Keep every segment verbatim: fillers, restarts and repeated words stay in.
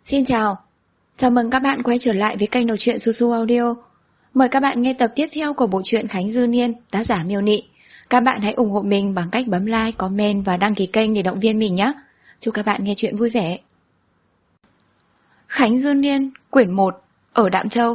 Xin chào, chào mừng các bạn quay trở lại với kênh đọc truyện Su Su Audio. Mời các bạn nghe tập tiếp theo của bộ truyện Khánh Dư Niên, tác giả Miêu Nị. Các bạn hãy ủng hộ mình bằng cách bấm like, comment và đăng ký kênh để động viên mình nhé. Chúc các bạn nghe truyện vui vẻ. Khánh Dư Niên, quyển một, ở Đạm Châu.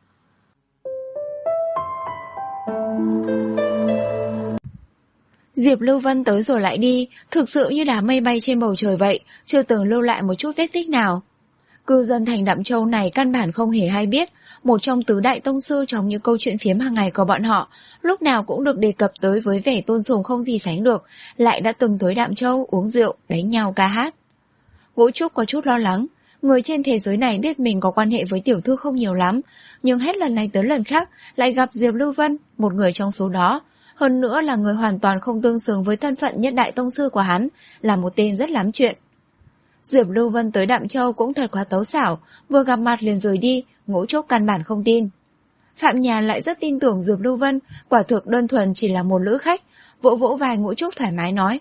Diệp Lưu Vân tới rồi lại đi, thực sự như đám mây bay trên bầu trời vậy, chưa từng lưu lại một chút vết tích nào. Cư dân thành Đạm Châu này căn bản không hề hay biết, một trong tứ đại tông sư trong những câu chuyện phiếm hàng ngày của bọn họ, lúc nào cũng được đề cập tới với vẻ tôn sùng không gì sánh được, lại đã từng tới Đạm Châu uống rượu, đánh nhau ca hát. Ngũ Trúc có chút lo lắng, người trên thế giới này biết mình có quan hệ với tiểu thư không nhiều lắm, nhưng hết lần này tới lần khác lại gặp Diệp Lưu Vân, một người trong số đó. Hơn nữa là người hoàn toàn không tương xứng với thân phận nhất đại tông sư của hắn, là một tên rất lắm chuyện. Diệp Lưu Vân tới Đạm Châu cũng thật quá tấu xảo, vừa gặp mặt liền rời đi, Ngũ Trúc căn bản không tin. Phạm Nhàn lại rất tin tưởng Diệp Lưu Vân, quả thực đơn thuần chỉ là một lữ khách, vỗ vỗ vai Ngũ Trúc thoải mái nói.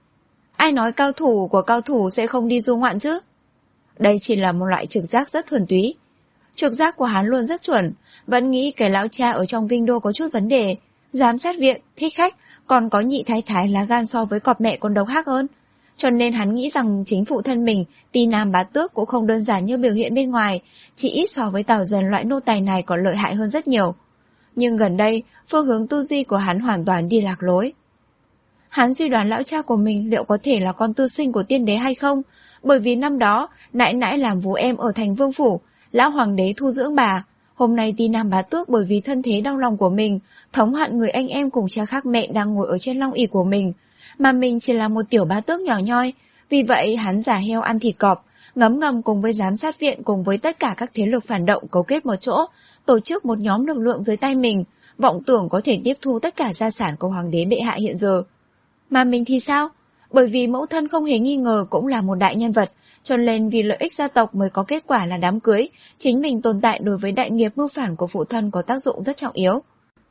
Ai nói cao thủ của cao thủ sẽ không đi du ngoạn chứ? Đây chỉ là một loại trực giác rất thuần túy. Trực giác của hắn luôn rất chuẩn, vẫn nghĩ cái lão cha ở trong kinh đô có chút vấn đề. Giám sát viện, thích khách, còn có nhị thái thái lá gan so với cọp mẹ còn độc ác hơn. Cho nên hắn nghĩ rằng chính phụ thân mình, Ti Nam Bá Tước cũng không đơn giản như biểu hiện bên ngoài, chỉ ít so với Tào Dần loại nô tài này còn lợi hại hơn rất nhiều. Nhưng gần đây, phương hướng tư duy của hắn hoàn toàn đi lạc lối. Hắn suy đoán lão cha của mình liệu có thể là con tư sinh của tiên đế hay không, bởi vì năm đó, nãi nãi làm vú em ở thành Vương Phủ, lão hoàng đế thu dưỡng bà. Hôm nay Ti Nam Bá Tước bởi vì thân thế đau lòng của mình, thống hận người anh em cùng cha khác mẹ đang ngồi ở trên long ỷ của mình, mà mình chỉ là một tiểu bá tước nhỏ nhoi. Vì vậy hắn giả heo ăn thịt cọp, ngấm ngầm cùng với giám sát viện cùng với tất cả các thế lực phản động cấu kết một chỗ, tổ chức một nhóm lực lượng dưới tay mình, vọng tưởng có thể tiếp thu tất cả gia sản của hoàng đế bệ hạ hiện giờ. Mà mình thì sao? Bởi vì mẫu thân không hề nghi ngờ cũng là một đại nhân vật, cho nên vì lợi ích gia tộc mới có kết quả là đám cưới, chính mình tồn tại đối với đại nghiệp mưu phản của phụ thân có tác dụng rất trọng yếu.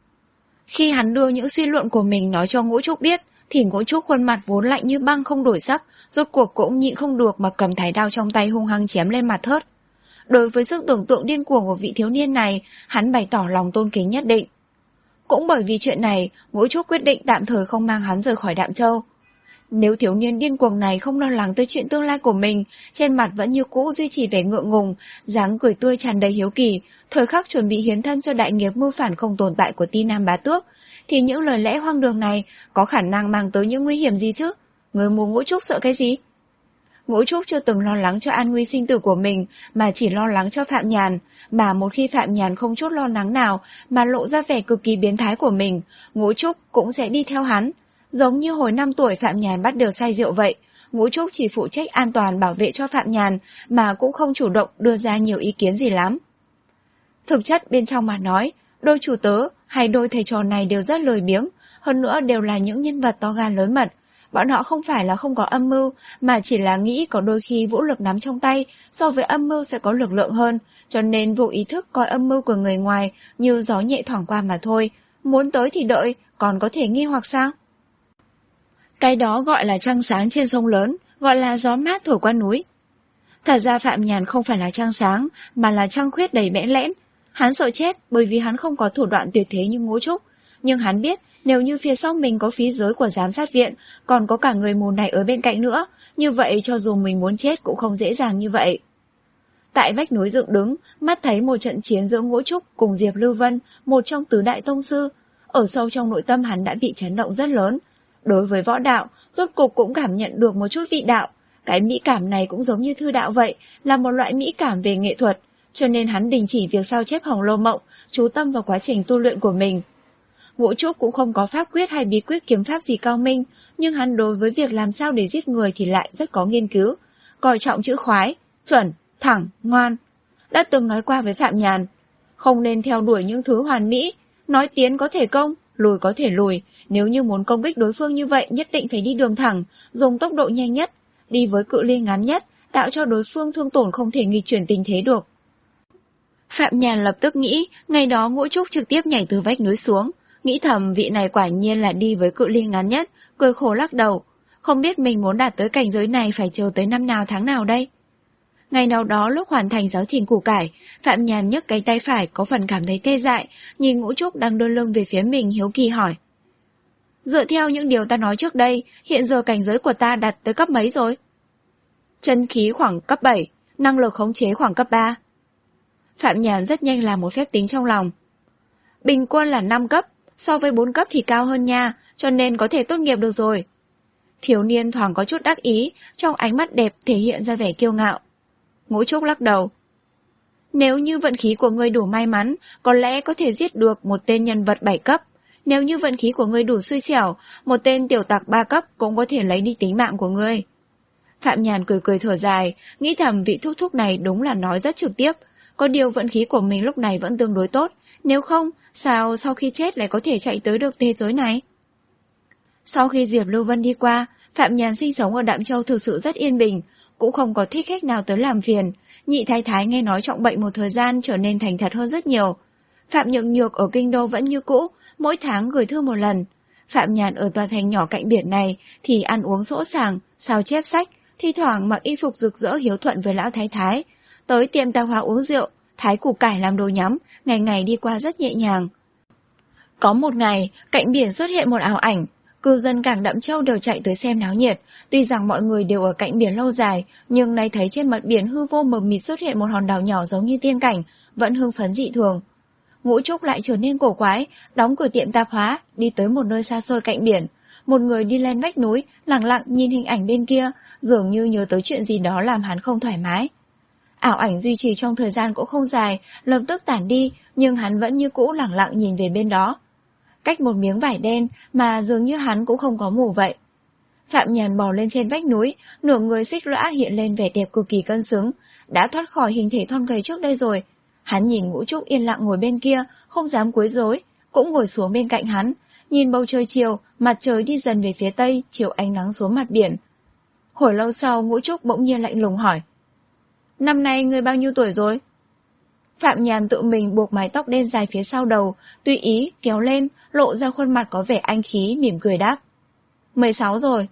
Khi hắn đưa những suy luận của mình nói cho Ngũ Trúc biết, thì Ngũ Trúc khuôn mặt vốn lạnh như băng không đổi sắc, rốt cuộc cũng nhịn không được mà cầm thái đao trong tay hung hăng chém lên mặt Thớt. Đối với sức tưởng tượng điên cuồng của vị thiếu niên này, hắn bày tỏ lòng tôn kính nhất định. Cũng bởi vì chuyện này, Ngũ Trúc quyết định tạm thời không mang hắn rời khỏi Đạm Châu. Nếu thiếu niên điên cuồng này không lo lắng tới chuyện tương lai của mình, trên mặt vẫn như cũ duy trì vẻ ngượng ngùng, dáng cười tươi tràn đầy hiếu kỳ, thời khắc chuẩn bị hiến thân cho đại nghiệp mưu phản không tồn tại của Ti Nam Bá Tước, thì những lời lẽ hoang đường này có khả năng mang tới những nguy hiểm gì chứ? Người mù Ngũ Trúc sợ cái gì? Ngũ Trúc chưa từng lo lắng cho an nguy sinh tử của mình, mà chỉ lo lắng cho Phạm Nhàn, mà một khi Phạm Nhàn không chút lo lắng nào mà lộ ra vẻ cực kỳ biến thái của mình, Ngũ Trúc cũng sẽ đi theo hắn. Giống như hồi năm tuổi Phạm Nhàn bắt đầu say rượu vậy, Ngũ Trúc chỉ phụ trách an toàn bảo vệ cho Phạm Nhàn mà cũng không chủ động đưa ra nhiều ý kiến gì lắm. Thực chất bên trong mà nói, đôi chủ tớ hay đôi thầy trò này đều rất lười biếng, hơn nữa đều là những nhân vật to gan lớn mật. Bọn họ không phải là không có âm mưu, mà chỉ là nghĩ có đôi khi vũ lực nắm trong tay so với âm mưu sẽ có lực lượng hơn, cho nên vô ý thức coi âm mưu của người ngoài như gió nhẹ thoảng qua mà thôi. Muốn tới thì đợi, còn có thể nghi hoặc sao? Cái đó gọi là trăng sáng trên sông lớn, gọi là gió mát thổi qua núi. Thật ra Phạm Nhàn không phải là trăng sáng, mà là trăng khuyết đầy bẽn lẽn. Hắn sợ chết bởi vì hắn không có thủ đoạn tuyệt thế như Ngũ Trúc, nhưng hắn biết nếu như phía sau mình có phí giới của giám sát viện, còn có cả người mù này ở bên cạnh nữa, như vậy cho dù mình muốn chết cũng không dễ dàng như vậy. Tại vách núi dựng đứng, mắt thấy một trận chiến giữa Ngũ Trúc cùng Diệp Lưu Vân, một trong tứ đại tông sư. Ở sâu trong nội tâm hắn đã bị chấn động rất lớn. Đối với võ đạo, rốt cục cũng cảm nhận được một chút vị đạo. Cái mỹ cảm này cũng giống như thư đạo vậy, là một loại mỹ cảm về nghệ thuật, cho nên hắn đình chỉ việc sao chép Hồng Lâu Mộng, chú tâm vào quá trình tu luyện của mình. Ngũ Trúc cũng không có pháp quyết hay bí quyết kiếm pháp gì cao minh, nhưng hắn đối với việc làm sao để giết người thì lại rất có nghiên cứu, coi trọng chữ khoái, chuẩn, thẳng, ngoan. Đã từng nói qua với Phạm Nhàn, không nên theo đuổi những thứ hoàn mỹ, nói tiến có thể công, lùi có thể lùi, nếu như muốn công kích đối phương như vậy nhất định phải đi đường thẳng, dùng tốc độ nhanh nhất, đi với cự ly ngắn nhất, tạo cho đối phương thương tổn không thể nghịch chuyển tình thế được. Phạm Nhàn lập tức nghĩ, ngày đó Ngũ Trúc trực tiếp nhảy từ vách núi xuống, nghĩ thầm vị này quả nhiên là đi với cự ly ngắn nhất, cười khổ lắc đầu, không biết mình muốn đạt tới cảnh giới này phải chờ tới năm nào tháng nào đây. Ngày nào đó lúc hoàn thành giáo trình củ cải, Phạm Nhàn nhấc cái tay phải có phần cảm thấy tê dại, nhìn Ngũ Trúc đang đưa lưng về phía mình hiếu kỳ hỏi. Dựa theo những điều ta nói trước đây, hiện giờ cảnh giới của ta đạt tới cấp mấy rồi? Chân khí khoảng cấp bảy, năng lực khống chế khoảng cấp ba. Phạm Nhàn rất nhanh làm một phép tính trong lòng. Bình quân là năm cấp, so với bốn cấp thì cao hơn nha, cho nên có thể tốt nghiệp được rồi. Thiếu niên thoáng có chút đắc ý, trong ánh mắt đẹp thể hiện ra vẻ kiêu ngạo. Ngũ Trúc lắc đầu. Nếu như vận khí của ngươi đủ may mắn, có lẽ có thể giết được một tên nhân vật bảy cấp. Nếu như vận khí của ngươi đủ xui xẻo, một tên tiểu tặc ba cấp cũng có thể lấy đi tính mạng của ngươi. Phạm Nhàn cười cười thở dài, nghĩ thầm vị thúc thúc này đúng là nói rất trực tiếp. Có điều vận khí của mình lúc này vẫn tương đối tốt, nếu không, sao sau khi chết lại có thể chạy tới được thế giới này? Sau khi Diệp Lưu Vân đi qua, Phạm Nhàn sinh sống ở Đạm Châu thực sự rất yên bình, cũng không có thích khách nào tới làm phiền. Nhị thái thái nghe nói trọng bệnh một thời gian trở nên thành thật hơn rất nhiều. Phạm Nhược Nhược ở kinh đô vẫn như cũ, mỗi tháng gửi thư một lần. Phạm Nhàn ở tòa thành nhỏ cạnh biển này thì ăn uống dỗ sàng, sao chép sách, thi thoảng mặc y phục rực rỡ hiếu thuận với lão thái thái. Tới tiệm tạp hóa uống rượu, thái củ cải làm đồ nhắm, ngày ngày đi qua rất nhẹ nhàng. Có một ngày, cạnh biển xuất hiện một ảo ảnh. Cư dân cảng Đạm Châu đều chạy tới xem náo nhiệt. Tuy rằng mọi người đều ở cạnh biển lâu dài, nhưng nay thấy trên mặt biển hư vô mờ mịt xuất hiện một hòn đảo nhỏ giống như tiên cảnh, vẫn hưng phấn dị thường. Ngũ Trúc lại trở nên cổ quái, đóng cửa tiệm tạp hóa, đi tới một nơi xa xôi cạnh biển. Một người đi lên vách núi, lặng lặng nhìn hình ảnh bên kia, dường như nhớ tới chuyện gì đó làm hắn không thoải mái. Ảo ảnh duy trì trong thời gian cũng không dài, lập tức tản đi, nhưng hắn vẫn như cũ lặng lặng nhìn về bên đó. Cách một miếng vải đen mà dường như hắn cũng không có mù vậy. Phạm Nhàn bò lên trên vách núi, nửa người xích lõa hiện lên vẻ đẹp cực kỳ cân xứng, đã thoát khỏi hình thể thon gầy trước đây rồi. Hắn nhìn Ngũ Trúc yên lặng ngồi bên kia, không dám quấy rối, cũng ngồi xuống bên cạnh hắn, nhìn bầu trời chiều, mặt trời đi dần về phía tây, chiếu ánh nắng xuống mặt biển. Hồi lâu sau, Ngũ Trúc bỗng nhiên lạnh lùng hỏi. Năm nay ngươi bao nhiêu tuổi rồi? Phạm Nhàn tự mình buộc mái tóc đen dài phía sau đầu, tùy ý kéo lên, lộ ra khuôn mặt có vẻ anh khí, mỉm cười đáp. mười sáu rồi.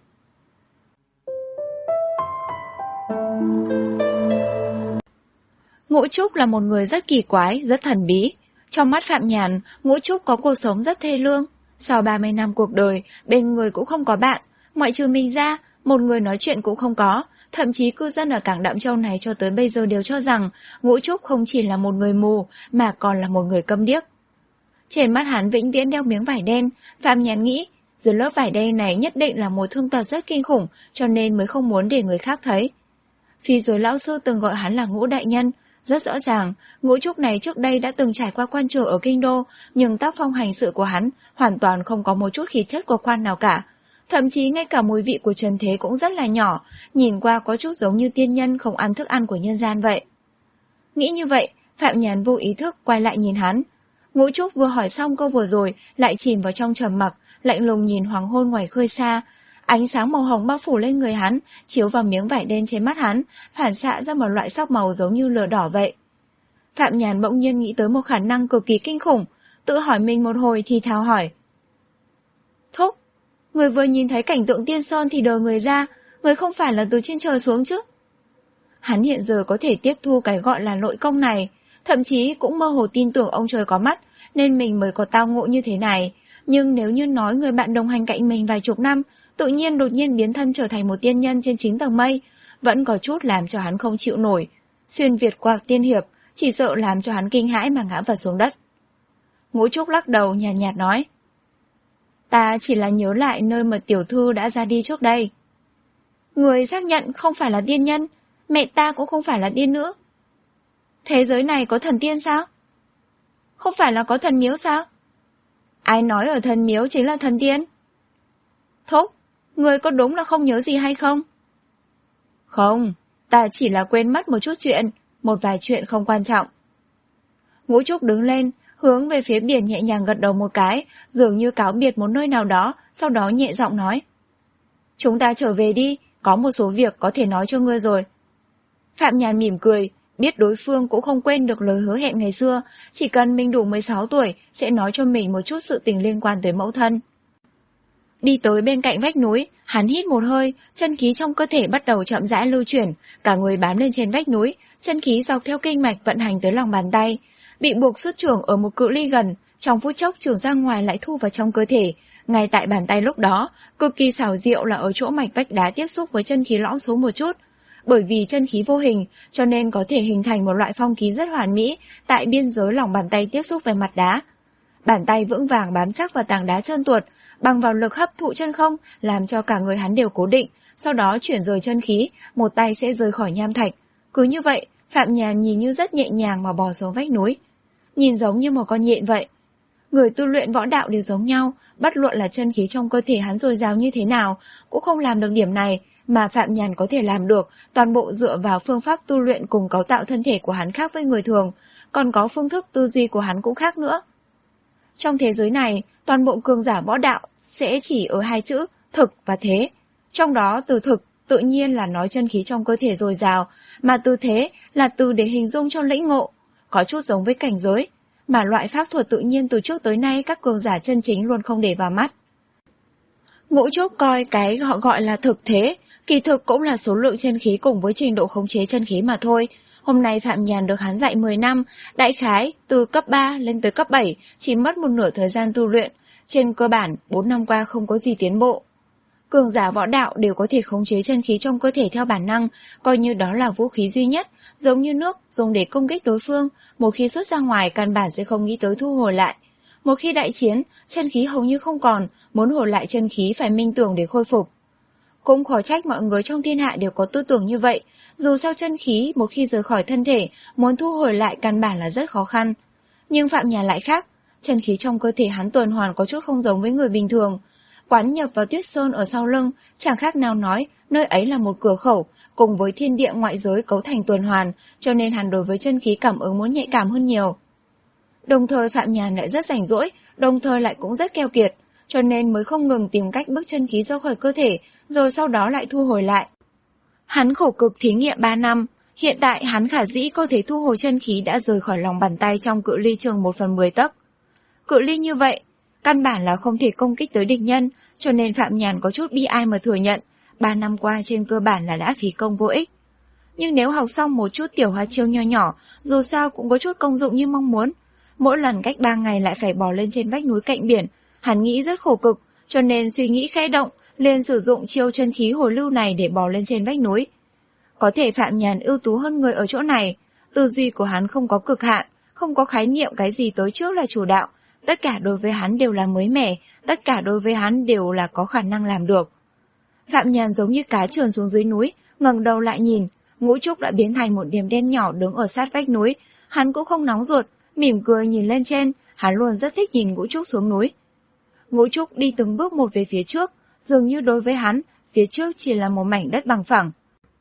Ngũ Trúc là một người rất kỳ quái, rất thần bí. Trong mắt Phạm Nhàn, Ngũ Trúc có cuộc sống rất thê lương. Sau ba mươi năm cuộc đời, bên người cũng không có bạn, ngoại trừ mình ra, một người nói chuyện cũng không có. Thậm chí cư dân ở cảng Đạm Châu này cho tới bây giờ đều cho rằng Ngũ Trúc không chỉ là một người mù mà còn là một người câm điếc. Trên mắt hắn vĩnh viễn đeo miếng vải đen, Phạm Nhàn nghĩ dưới lớp vải đen này nhất định là một thương tật rất kinh khủng, cho nên mới không muốn để người khác thấy. Phi giới lão sư từng gọi hắn là Ngũ đại nhân, rất rõ ràng Ngũ Trúc này trước đây đã từng trải qua quan trường ở kinh đô, nhưng tác phong hành sự của hắn hoàn toàn không có một chút khí chất của quan nào cả. Thậm chí ngay cả mùi vị của trần thế cũng rất là nhỏ, nhìn qua có chút giống như tiên nhân không ăn thức ăn của nhân gian vậy. Nghĩ như vậy, Phạm Nhàn vô ý thức quay lại nhìn hắn. Ngũ Trúc vừa hỏi xong câu vừa rồi, lại chìm vào trong trầm mặc, lạnh lùng nhìn hoàng hôn ngoài khơi xa. Ánh sáng màu hồng bao phủ lên người hắn, chiếu vào miếng vải đen trên mắt hắn, phản xạ ra một loại sắc màu giống như lửa đỏ vậy. Phạm Nhàn bỗng nhiên nghĩ tới một khả năng cực kỳ kinh khủng, tự hỏi mình một hồi thì thào hỏi. Thúc, người vừa nhìn thấy cảnh tượng tiên sơn thì đờ người ra, người không phải là từ trên trời xuống chứ? Hắn hiện giờ có thể tiếp thu cái gọi là nội công này, thậm chí cũng mơ hồ tin tưởng ông trời có mắt, nên mình mới có tao ngộ như thế này. Nhưng nếu như nói người bạn đồng hành cạnh mình vài chục năm, tự nhiên đột nhiên biến thân trở thành một tiên nhân trên chín tầng mây, vẫn có chút làm cho hắn không chịu nổi. Xuyên Việt qua tiên hiệp, chỉ sợ làm cho hắn kinh hãi mà ngã vật xuống đất. Ngũ Trúc lắc đầu nhàn nhạt, nhạt nói. Ta chỉ là nhớ lại nơi mà tiểu thư đã ra đi trước đây. Người xác nhận không phải là tiên nhân, mẹ ta cũng không phải là tiên nữ. Thế giới này có thần tiên sao? Không phải là có thần miếu sao? Ai nói ở thần miếu chính là thần tiên? Thúc, người có đúng là không nhớ gì hay không? Không, ta chỉ là quên mất một chút chuyện, một vài chuyện không quan trọng. Ngũ Trúc đứng lên, hướng về phía biển nhẹ nhàng gật đầu một cái, dường như cáo biệt một nơi nào đó, sau đó nhẹ giọng nói. Chúng ta trở về đi, có một số việc có thể nói cho ngươi rồi. Phạm Nhàn mỉm cười, biết đối phương cũng không quên được lời hứa hẹn ngày xưa, chỉ cần mình đủ mười sáu tuổi sẽ nói cho mình một chút sự tình liên quan tới mẫu thân. Đi tới bên cạnh vách núi, hắn hít một hơi, chân khí trong cơ thể bắt đầu chậm rãi lưu chuyển, cả người bám lên trên vách núi, chân khí dọc theo kinh mạch vận hành tới lòng bàn tay. Bị buộc xuất chưởng ở một cự ly gần, trong phút chốc chưởng ra ngoài lại thu vào trong cơ thể. Ngay tại bàn tay lúc đó, cực kỳ xảo diệu là ở chỗ mạch vách đá tiếp xúc với chân khí lõm xuống một chút. Bởi vì chân khí vô hình, cho nên có thể hình thành một loại phong khí rất hoàn mỹ tại biên giới lòng bàn tay tiếp xúc với mặt đá. Bàn tay vững vàng bám chắc vào tảng đá trơn tuột, bằng vào lực hấp thụ chân không, làm cho cả người hắn đều cố định, sau đó chuyển rời chân khí, một tay sẽ rời khỏi nham thạch. Cứ như vậy, Phạm Nhàn nhìn như rất nhẹ nhàng mà bò xuống vách núi. Nhìn giống như một con nhện vậy. Người tu luyện võ đạo đều giống nhau, bất luận là chân khí trong cơ thể hắn dồi dào như thế nào, cũng không làm được điểm này, mà Phạm Nhàn có thể làm được, toàn bộ dựa vào phương pháp tu luyện cùng cấu tạo thân thể của hắn khác với người thường, còn có phương thức tư duy của hắn cũng khác nữa. Trong thế giới này, toàn bộ cường giả võ đạo sẽ chỉ ở hai chữ thực và thế. Trong đó từ thực tự nhiên là nói chân khí trong cơ thể dồi dào, mà từ thế là từ để hình dung cho lĩnh ngộ, có chút giống với cảnh giới, mà loại pháp thuật tự nhiên từ trước tới nay các cường giả chân chính luôn không để vào mắt. Ngũ Trúc coi cái họ gọi là thực thế, kỳ thực cũng là số lượng chân khí cùng với trình độ khống chế chân khí mà thôi. Hôm nay Phạm Nhàn được hắn dạy mười năm, đại khái từ cấp ba lên tới cấp bảy, chỉ mất một nửa thời gian tu luyện, trên cơ bản bốn năm qua không có gì tiến bộ. Cường giả võ đạo đều có thể khống chế chân khí trong cơ thể theo bản năng, coi như đó là vũ khí duy nhất, giống như nước dùng để công kích đối phương, một khi xuất ra ngoài căn bản sẽ không nghĩ tới thu hồi lại. Một khi đại chiến, chân khí hầu như không còn, muốn hồi lại chân khí phải minh tưởng để khôi phục. Cũng khó trách mọi người trong thiên hạ đều có tư tưởng như vậy, dù sao chân khí một khi rời khỏi thân thể, muốn thu hồi lại căn bản là rất khó khăn. Nhưng Phạm Nhàn lại khác, chân khí trong cơ thể hắn tuần hoàn có chút không giống với người bình thường. Quán nhập vào tuyết sơn ở sau lưng, chẳng khác nào nói, nơi ấy là một cửa khẩu, cùng với thiên địa ngoại giới cấu thành tuần hoàn, cho nên hắn đối với chân khí cảm ứng muốn nhạy cảm hơn nhiều. Đồng thời Phạm Nhàn lại rất rảnh rỗi, đồng thời lại cũng rất keo kiệt, cho nên mới không ngừng tìm cách bức chân khí ra khỏi cơ thể, rồi sau đó lại thu hồi lại. Hắn khổ cực thí nghiệm ba năm, hiện tại hắn khả dĩ có thể thu hồi chân khí đã rời khỏi lòng bàn tay trong cự ly chừng một phần mười tấc. Cự ly như vậy, căn bản là không thể công kích tới địch nhân, cho nên Phạm Nhàn có chút bi ai mà thừa nhận, ba năm qua trên cơ bản là đã phí công vô ích. Nhưng nếu học xong một chút tiểu hoa chiêu nho nhỏ, dù sao cũng có chút công dụng như mong muốn. Mỗi lần cách ba ngày lại phải bò lên trên vách núi cạnh biển, hắn nghĩ rất khổ cực, cho nên suy nghĩ khẽ động, liền sử dụng chiêu chân khí hồi lưu này để bò lên trên vách núi. Có thể Phạm Nhàn ưu tú hơn người ở chỗ này, tư duy của hắn không có cực hạn, không có khái niệm cái gì tới trước là chủ đạo, tất cả đối với hắn đều là mới mẻ, tất cả đối với hắn đều là có khả năng làm được. Phạm Nhàn giống như cá trườn xuống dưới núi, ngẩng đầu lại nhìn, Ngũ Trúc đã biến thành một điểm đen nhỏ đứng ở sát vách núi, hắn cũng không nóng ruột, mỉm cười nhìn lên trên, hắn luôn rất thích nhìn Ngũ Trúc xuống núi. Ngũ Trúc đi từng bước một về phía trước, dường như đối với hắn, phía trước chỉ là một mảnh đất bằng phẳng.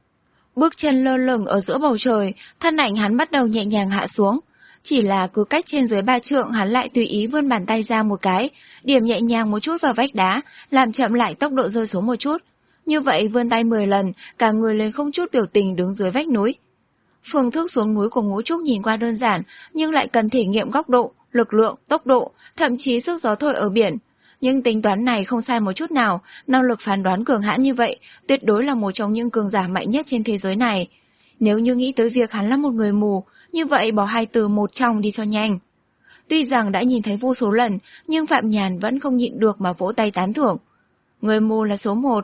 Bước chân lơ lửng ở giữa bầu trời, thân ảnh hắn bắt đầu nhẹ nhàng hạ xuống. Chỉ là cứ cách trên dưới ba trượng hắn lại tùy ý vươn bàn tay ra một cái, điểm nhẹ nhàng một chút vào vách đá, làm chậm lại tốc độ rơi xuống một chút. Như vậy vươn tay mười lần, cả người lên không chút biểu tình đứng dưới vách núi. Phương thức xuống núi của Ngũ Trúc nhìn qua đơn giản, nhưng lại cần thể nghiệm góc độ, lực lượng, tốc độ, thậm chí sức gió thổi ở biển. Nhưng tính toán này không sai một chút nào, năng lực phán đoán cường hãn như vậy, tuyệt đối là một trong những cường giả mạnh nhất trên thế giới này. Nếu như nghĩ tới việc hắn là một người mù, như vậy bỏ hai từ một trong đi cho nhanh. Tuy rằng đã nhìn thấy vô số lần, nhưng Phạm Nhàn vẫn không nhịn được mà vỗ tay tán thưởng. Người mù là số một.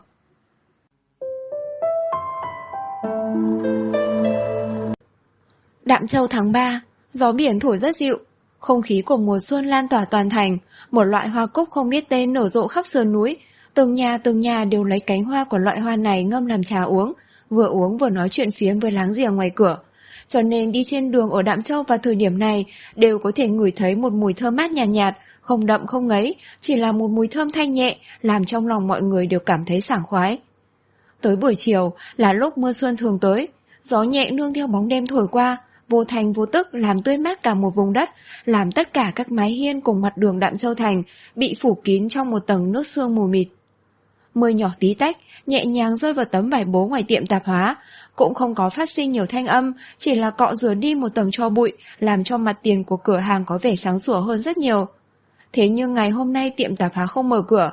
Đạm Châu tháng ba, gió biển thổi rất dịu. Không khí của mùa xuân lan tỏa toàn thành, một loại hoa cúc không biết tên nở rộ khắp sườn núi. Từng nhà từng nhà đều lấy cánh hoa của loại hoa này ngâm làm trà uống, vừa uống vừa nói chuyện phiếm với láng giềng ngoài cửa. Cho nên đi trên đường ở Đạm Châu vào thời điểm này đều có thể ngửi thấy một mùi thơm mát nhàn nhạt, nhạt, không đậm không ngấy, chỉ là một mùi thơm thanh nhẹ, làm trong lòng mọi người đều cảm thấy sảng khoái. Tới buổi chiều là lúc mưa xuân thường tới, gió nhẹ nương theo bóng đêm thổi qua, vô thành vô tức làm tươi mát cả một vùng đất, làm tất cả các mái hiên cùng mặt đường Đạm Châu thành bị phủ kín trong một tầng nước sương mù mịt. Mưa nhỏ tí tách, nhẹ nhàng rơi vào tấm vải bố ngoài tiệm tạp hóa, cũng không có phát sinh nhiều thanh âm, chỉ là cọ rửa đi một tầng tro bụi, làm cho mặt tiền của cửa hàng có vẻ sáng sủa hơn rất nhiều. Thế nhưng ngày hôm nay tiệm tạp hóa không mở cửa.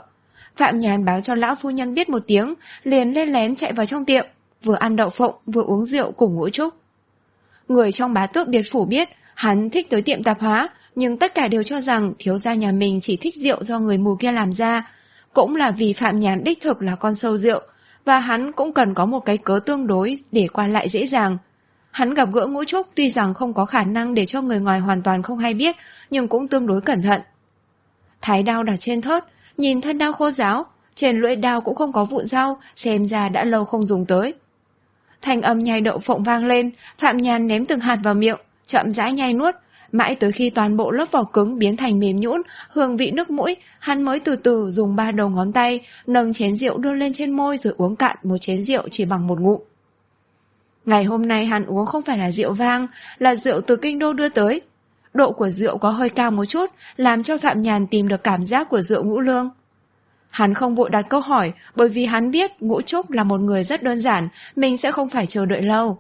Phạm Nhàn báo cho lão phu nhân biết một tiếng, liền lên lén chạy vào trong tiệm, vừa ăn đậu phộng vừa uống rượu cùng Ngũ Trúc. Người trong bá tước biệt phủ biết hắn thích tới tiệm tạp hóa, nhưng tất cả đều cho rằng thiếu gia nhà mình chỉ thích rượu do người mù kia làm ra. Cũng là vì Phạm Nhàn đích thực là con sâu rượu, và hắn cũng cần có một cái cớ tương đối để qua lại dễ dàng. Hắn gặp gỡ Ngũ Trúc tuy rằng không có khả năng để cho người ngoài hoàn toàn không hay biết, nhưng cũng tương đối cẩn thận. Thái đao đặt trên thớt, nhìn thân đao khô ráo, trên lưỡi đao cũng không có vụn rau, xem ra đã lâu không dùng tới. Thanh âm nhai đậu phộng vang lên, Phạm Nhàn ném từng hạt vào miệng, chậm rãi nhai nuốt, mãi tới khi toàn bộ lớp vỏ cứng biến thành mềm nhũn, hương vị nước mũi, hắn mới từ từ dùng ba đầu ngón tay nâng chén rượu đưa lên trên môi rồi uống cạn một chén rượu chỉ bằng một ngụm. Ngày hôm nay hắn uống không phải là rượu vang, là rượu từ kinh đô đưa tới. Độ của rượu có hơi cao một chút, làm cho Phạm Nhàn tìm được cảm giác của rượu ngũ lương. Hắn không vội đặt câu hỏi, bởi vì hắn biết Ngũ Trúc là một người rất đơn giản, mình sẽ không phải chờ đợi lâu.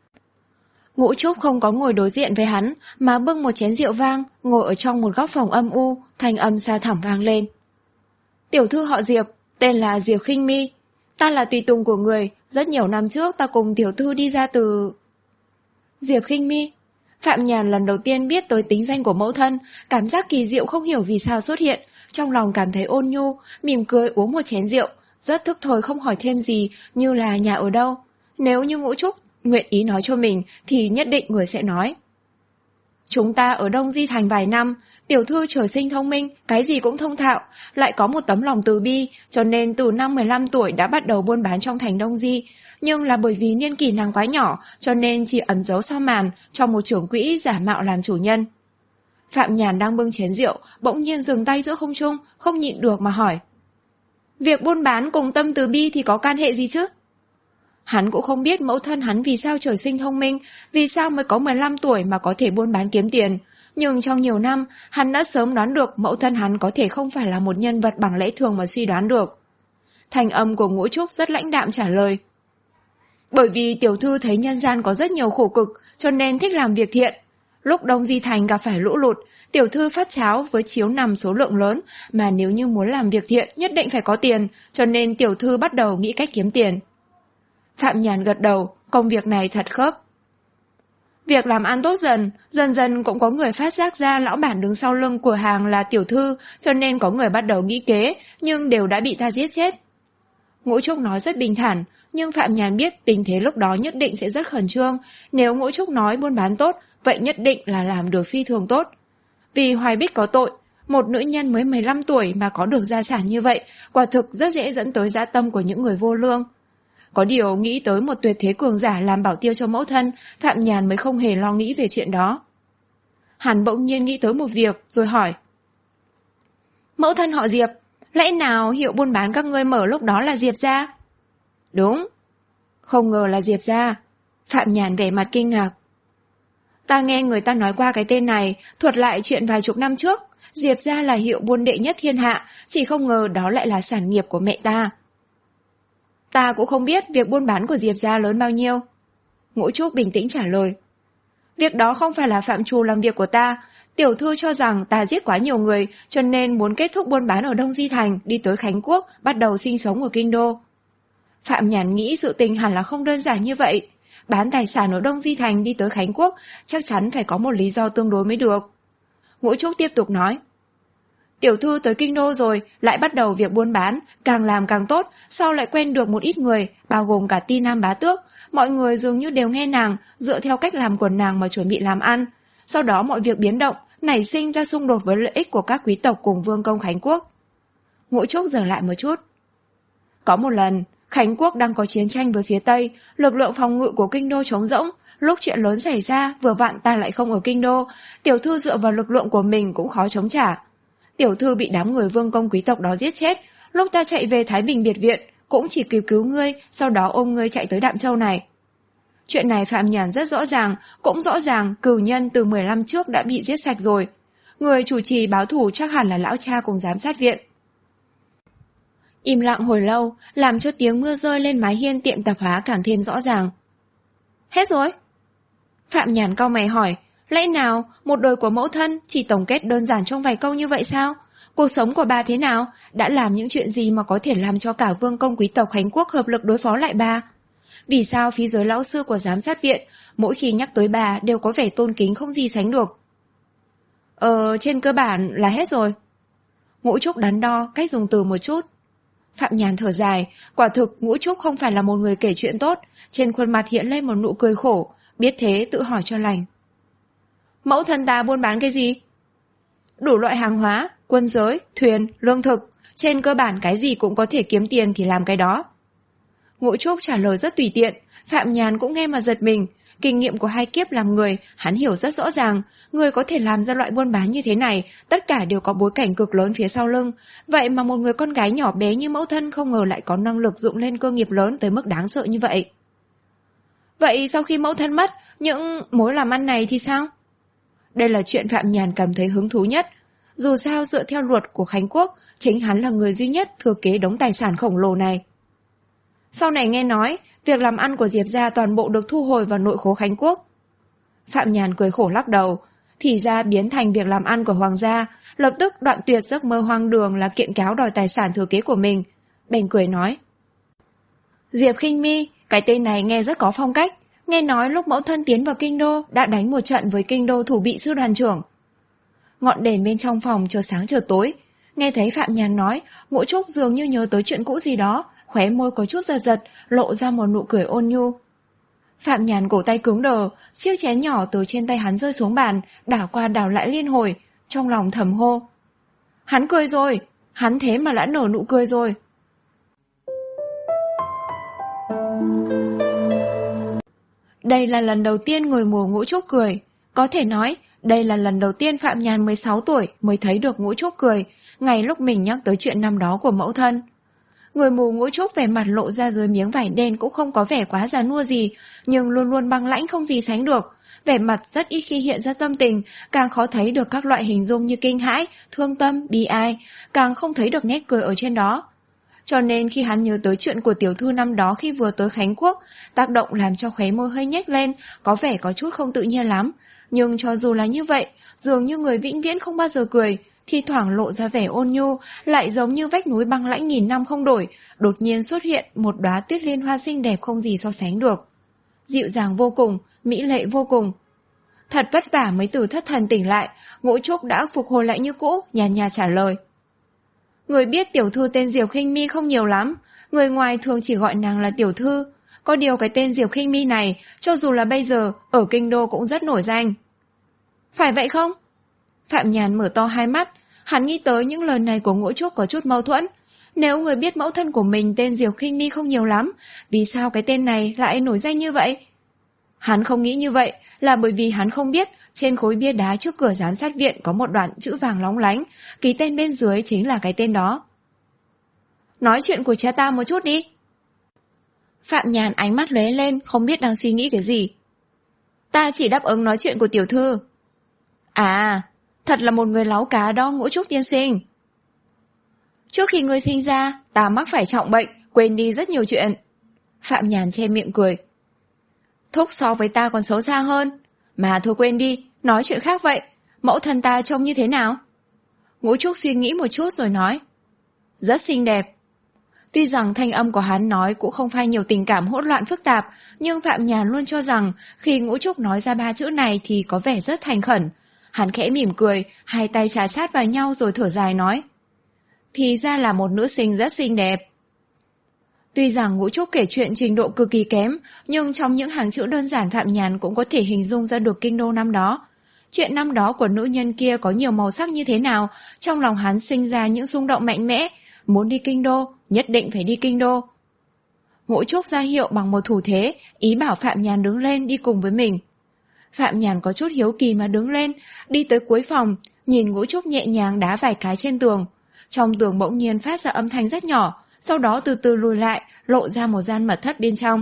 Ngũ Trúc không có ngồi đối diện với hắn, mà bưng một chén rượu vang, ngồi ở trong một góc phòng âm u, thanh âm xa thẳm vang lên. Tiểu thư họ Diệp, tên là Diệp Khinh Mi. Ta là tùy tùng của người, rất nhiều năm trước ta cùng tiểu thư đi ra từ... Diệp Khinh Mi. Phạm Nhàn lần đầu tiên biết tới tính danh của mẫu thân, cảm giác kỳ diệu không hiểu vì sao xuất hiện, trong lòng cảm thấy ôn nhu, mỉm cười uống một chén rượu, rất thức thời không hỏi thêm gì như là nhà ở đâu. Nếu như Ngũ Trúc nguyện ý nói cho mình thì nhất định người sẽ nói. Chúng ta ở Đông Di Thành vài năm, tiểu thư trời sinh thông minh, cái gì cũng thông thạo, lại có một tấm lòng từ bi, cho nên từ năm mười lăm tuổi đã bắt đầu buôn bán trong thành Đông Di. Nhưng là bởi vì niên kỷ nàng quá nhỏ, cho nên chỉ ẩn giấu sau màn trong một trưởng quỹ giả mạo làm chủ nhân. Phạm Nhàn đang bưng chén rượu, bỗng nhiên dừng tay giữa không trung, không nhịn được mà hỏi. Việc buôn bán cùng tâm từ bi thì có can hệ gì chứ? Hắn cũng không biết mẫu thân hắn vì sao trời sinh thông minh, vì sao mới có mười lăm tuổi mà có thể buôn bán kiếm tiền. Nhưng trong nhiều năm, hắn đã sớm đoán được mẫu thân hắn có thể không phải là một nhân vật bằng lẽ thường mà suy đoán được. Thành âm của Ngũ Trúc rất lãnh đạm trả lời. Bởi vì tiểu thư thấy nhân gian có rất nhiều khổ cực, cho nên thích làm việc thiện. Lúc Đông Di Thành gặp phải lũ lụt, tiểu thư phát cháo với chiếu nằm số lượng lớn, mà nếu như muốn làm việc thiện nhất định phải có tiền, cho nên tiểu thư bắt đầu nghĩ cách kiếm tiền. Phạm Nhàn gật đầu, công việc này thật khớp. Việc làm ăn tốt dần, dần dần cũng có người phát giác ra lão bản đứng sau lưng của hàng là tiểu thư, cho nên có người bắt đầu nghĩ kế, nhưng đều đã bị ta giết chết. Ngũ Trúc nói rất bình thản, nhưng Phạm Nhàn biết tình thế lúc đó nhất định sẽ rất khẩn trương. Nếu Ngũ Trúc nói buôn bán tốt, vậy nhất định là làm được phi thường tốt. Vì Hoài Bích có tội, một nữ nhân mới mười lăm tuổi mà có được gia sản như vậy, quả thực rất dễ dẫn tới dã tâm của những người vô lương. Có điều nghĩ tới một tuyệt thế cường giả làm bảo tiêu cho mẫu thân, Phạm Nhàn mới không hề lo nghĩ về chuyện đó. Hắn bỗng nhiên nghĩ tới một việc, rồi hỏi. Mẫu thân họ Diệp, lẽ nào hiệu buôn bán các ngươi mở lúc đó là Diệp gia? Đúng. Không ngờ là Diệp gia. Phạm Nhàn vẻ mặt kinh ngạc. Ta nghe người ta nói qua cái tên này, thuật lại chuyện vài chục năm trước. Diệp gia là hiệu buôn đệ nhất thiên hạ, chỉ không ngờ đó lại là sản nghiệp của mẹ ta. Ta cũng không biết việc buôn bán của Diệp gia lớn bao nhiêu. Ngũ Trúc bình tĩnh trả lời. Việc đó không phải là phạm trù làm việc của ta. Tiểu thư cho rằng ta giết quá nhiều người, cho nên muốn kết thúc buôn bán ở Đông Di Thành, đi tới Khánh Quốc, bắt đầu sinh sống ở Kinh Đô. Phạm Nhàn nghĩ sự tình hẳn là không đơn giản như vậy. Bán tài sản ở Đông Di Thành đi tới Khánh Quốc, chắc chắn phải có một lý do tương đối mới được. Ngũ Trúc tiếp tục nói. Tiểu thư tới Kinh Đô rồi, lại bắt đầu việc buôn bán, càng làm càng tốt, sau lại quen được một ít người, bao gồm cả Ti Nam bá tước. Mọi người dường như đều nghe nàng, dựa theo cách làm của nàng mà chuẩn bị làm ăn. Sau đó mọi việc biến động, nảy sinh ra xung đột với lợi ích của các quý tộc cùng vương công Khánh Quốc. Ngũ Trúc dừng lại một chút. Có một lần, Khánh Quốc đang có chiến tranh với phía Tây, lực lượng phòng ngự của Kinh Đô trống rỗng. Lúc chuyện lớn xảy ra, vừa vặn ta lại không ở Kinh Đô, tiểu thư dựa vào lực lượng của mình cũng khó chống trả. Tiểu thư bị đám người vương công quý tộc đó giết chết. Lúc ta chạy về Thái Bình biệt viện, cũng chỉ kịp cứu ngươi, sau đó ôm ngươi chạy tới Đạm Châu này. Chuyện này Phạm Nhàn rất rõ ràng, cũng rõ ràng cửu nhân từ mười năm trước đã bị giết sạch rồi. Người chủ trì báo thủ chắc hẳn là lão cha cùng giám sát viện. Im lặng hồi lâu, làm cho tiếng mưa rơi lên mái hiên tiệm tạp hóa càng thêm rõ ràng. Hết rồi? Phạm Nhàn cau mày hỏi, lẽ nào một đời của mẫu thân chỉ tổng kết đơn giản trong vài câu như vậy sao? Cuộc sống của bà thế nào? Đã làm những chuyện gì mà có thể làm cho cả vương công quý tộc Khánh Quốc hợp lực đối phó lại bà? Vì sao phía dưới lão sư của giám sát viện mỗi khi nhắc tới bà đều có vẻ tôn kính không gì sánh được? Ờ, trên cơ bản là hết rồi. Ngũ Trúc đắn đo cách dùng từ một chút. Phạm Nhàn thở dài, quả thực Ngũ Trúc không phải là một người kể chuyện tốt, trên khuôn mặt hiện lên một nụ cười khổ, biết thế tự hỏi cho lành. Mẫu thân ta buôn bán cái gì? Đủ loại hàng hóa, quân giới, thuyền, lương thực, trên cơ bản cái gì cũng có thể kiếm tiền thì làm cái đó. Ngũ Trúc trả lời rất tùy tiện, Phạm Nhàn cũng nghe mà giật mình. Kinh nghiệm của hai kiếp làm người, hắn hiểu rất rõ ràng, người có thể làm ra loại buôn bán như thế này, tất cả đều có bối cảnh cực lớn phía sau lưng. Vậy mà một người con gái nhỏ bé như mẫu thân không ngờ lại có năng lực dựng lên cơ nghiệp lớn tới mức đáng sợ như vậy. Vậy sau khi mẫu thân mất, những mối làm ăn này thì sao? Đây là chuyện Phạm Nhàn cảm thấy hứng thú nhất. Dù sao dựa theo luật của Khánh Quốc, chính hắn là người duy nhất thừa kế đống tài sản khổng lồ này. Sau này nghe nói, việc làm ăn của Diệp gia toàn bộ được thu hồi vào nội khố Khánh Quốc. Phạm Nhàn cười khổ lắc đầu, thì ra biến thành việc làm ăn của Hoàng gia, lập tức đoạn tuyệt giấc mơ hoang đường là kiện cáo đòi tài sản thừa kế của mình. Bèn cười nói. Diệp Khinh Mi, cái tên này nghe rất có phong cách, nghe nói lúc mẫu thân tiến vào kinh đô đã đánh một trận với kinh đô thủ bị sư đoàn trưởng. Ngọn đèn bên trong phòng chờ sáng chờ tối, nghe thấy Phạm Nhàn nói, Ngũ Trúc dường như nhớ tới chuyện cũ gì đó, khóe môi có chút giật giật, lộ ra một nụ cười ôn nhu. Phạm Nhàn cổ tay cứng đờ, chiếc chén nhỏ từ trên tay hắn rơi xuống bàn, đảo qua đảo lại liên hồi, trong lòng thầm hô. Hắn cười rồi, hắn thế mà đã nở nụ cười rồi. Đây là lần đầu tiên người mù Ngũ Trúc cười, có thể nói đây là lần đầu tiên Phạm Nhàn mười sáu tuổi mới thấy được Ngũ Trúc cười, ngay lúc mình nhắc tới chuyện năm đó của mẫu thân. Người mù Ngũ Trúc vẻ mặt lộ ra dưới miếng vải đen cũng không có vẻ quá già nua gì, nhưng luôn luôn băng lãnh không gì sánh được. Vẻ mặt rất ít khi hiện ra tâm tình, càng khó thấy được các loại hình dung như kinh hãi, thương tâm, bi ai, càng không thấy được nét cười ở trên đó. Cho nên khi hắn nhớ tới chuyện của tiểu thư năm đó khi vừa tới Khánh Quốc, tác động làm cho khóe môi hơi nhếch lên, có vẻ có chút không tự nhiên lắm. Nhưng cho dù là như vậy, dường như người vĩnh viễn không bao giờ cười, thi thoảng lộ ra vẻ ôn nhu, lại giống như vách núi băng lãnh nghìn năm không đổi, đột nhiên xuất hiện một đóa tuyết liên hoa xinh đẹp không gì so sánh được. Dịu dàng vô cùng, mỹ lệ vô cùng. Thật vất vả mới từ thất thần tỉnh lại, Ngũ Trúc đã phục hồi lại như cũ, nhàn nhạt trả lời. Người biết tiểu thư tên Diệp Khinh Mi không nhiều lắm, người ngoài thường chỉ gọi nàng là tiểu thư. Có điều cái tên Diệp Khinh Mi này, cho dù là bây giờ, ở kinh đô cũng rất nổi danh. Phải vậy không? Phạm Nhàn mở to hai mắt, hắn nghĩ tới những lời này của Ngũ Trúc có chút mâu thuẫn. Nếu người biết mẫu thân của mình tên Diệp Khinh Mi không nhiều lắm, vì sao cái tên này lại nổi danh như vậy? Hắn không nghĩ như vậy là bởi vì hắn không biết trên khối bia đá trước cửa giám sát viện có một đoạn chữ vàng lóng lánh, ký tên bên dưới chính là cái tên đó. Nói chuyện của cha ta một chút đi. Phạm Nhàn ánh mắt lóe lên, không biết đang suy nghĩ cái gì. Ta chỉ đáp ứng nói chuyện của tiểu thư. À, thật là một người láu cá đó Ngũ Trúc tiên sinh. Trước khi ngươi sinh ra, ta mắc phải trọng bệnh, quên đi rất nhiều chuyện. Phạm Nhàn che miệng cười. Thúc so với ta còn xấu xa hơn. Mà thôi quên đi, nói chuyện khác vậy. Mẫu thân ta trông như thế nào? Ngũ Trúc suy nghĩ một chút rồi nói. Rất xinh đẹp. Tuy rằng thanh âm của hắn nói cũng không phai nhiều tình cảm hỗn loạn phức tạp, nhưng Phạm Nhàn luôn cho rằng khi Ngũ Trúc nói ra ba chữ này thì có vẻ rất thành khẩn. Hắn khẽ mỉm cười, hai tay chà sát vào nhau rồi thở dài nói. Thì ra là một nữ sinh rất xinh đẹp. Tuy rằng Ngũ Trúc kể chuyện trình độ cực kỳ kém, nhưng trong những hàng chữ đơn giản Phạm Nhàn cũng có thể hình dung ra được kinh đô năm đó. Chuyện năm đó của nữ nhân kia có nhiều màu sắc như thế nào, trong lòng hắn sinh ra những xung động mạnh mẽ, muốn đi kinh đô, nhất định phải đi kinh đô. Ngũ Trúc ra hiệu bằng một thủ thế, ý bảo Phạm Nhàn đứng lên đi cùng với mình. Phạm Nhàn có chút hiếu kỳ mà đứng lên, đi tới cuối phòng, nhìn Ngũ Trúc nhẹ nhàng đá vài cái trên tường. Trong tường bỗng nhiên phát ra âm thanh rất nhỏ, sau đó từ từ lùi lại, lộ ra một gian mật thất bên trong.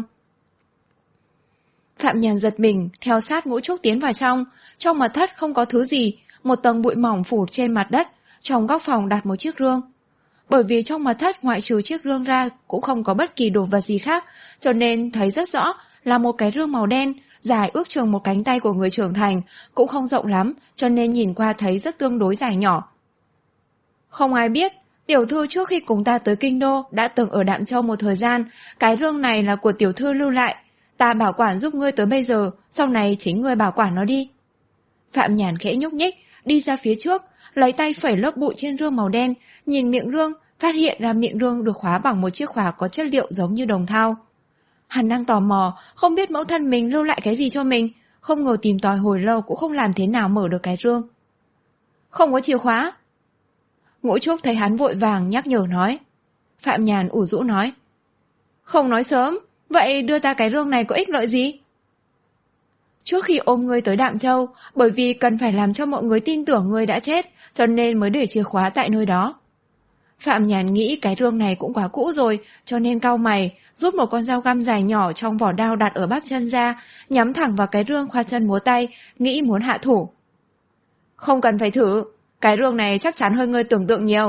Phạm Nhàn giật mình, theo sát Ngũ Trúc tiến vào trong. Trong mật thất không có thứ gì, một tầng bụi mỏng phủ trên mặt đất, trong góc phòng đặt một chiếc gương. Bởi vì trong mật thất ngoại trừ chiếc gương ra cũng không có bất kỳ đồ vật gì khác, cho nên thấy rất rõ là một cái gương màu đen, dài ước chừng một cánh tay của người trưởng thành, cũng không rộng lắm, cho nên nhìn qua thấy rất tương đối dài nhỏ. Không ai biết, tiểu thư trước khi cùng ta tới kinh đô đã từng ở Đạm Châu một thời gian, cái rương này là của tiểu thư lưu lại. Ta bảo quản giúp ngươi tới bây giờ, sau này chính ngươi bảo quản nó đi. Phạm Nhàn khẽ nhúc nhích, đi ra phía trước, lấy tay phẩy lớp bụi trên rương màu đen, nhìn miệng rương, phát hiện ra miệng rương được khóa bằng một chiếc khóa có chất liệu giống như đồng thau. Hắn đang tò mò, không biết mẫu thân mình lưu lại cái gì cho mình, không ngờ tìm tòi hồi lâu cũng không làm thế nào mở được cái rương. Không có chìa khóa. Ngũ Trúc thấy hắn vội vàng nhắc nhở nói. Phạm Nhàn ủ rũ nói. Không nói sớm, vậy đưa ta cái rương này có ích lợi gì? Trước khi ôm ngươi tới Đạm Châu, bởi vì cần phải làm cho mọi người tin tưởng ngươi đã chết, cho nên mới để chìa khóa tại nơi đó. Phạm Nhàn nghĩ cái rương này cũng quá cũ rồi, cho nên cau mày, rút một con dao găm dài nhỏ trong vỏ đao đặt ở bắp chân ra, nhắm thẳng vào cái rương, khoa chân múa tay, nghĩ muốn hạ thủ. Không cần phải thử, cái rương này chắc chắn hơn ngươi tưởng tượng nhiều.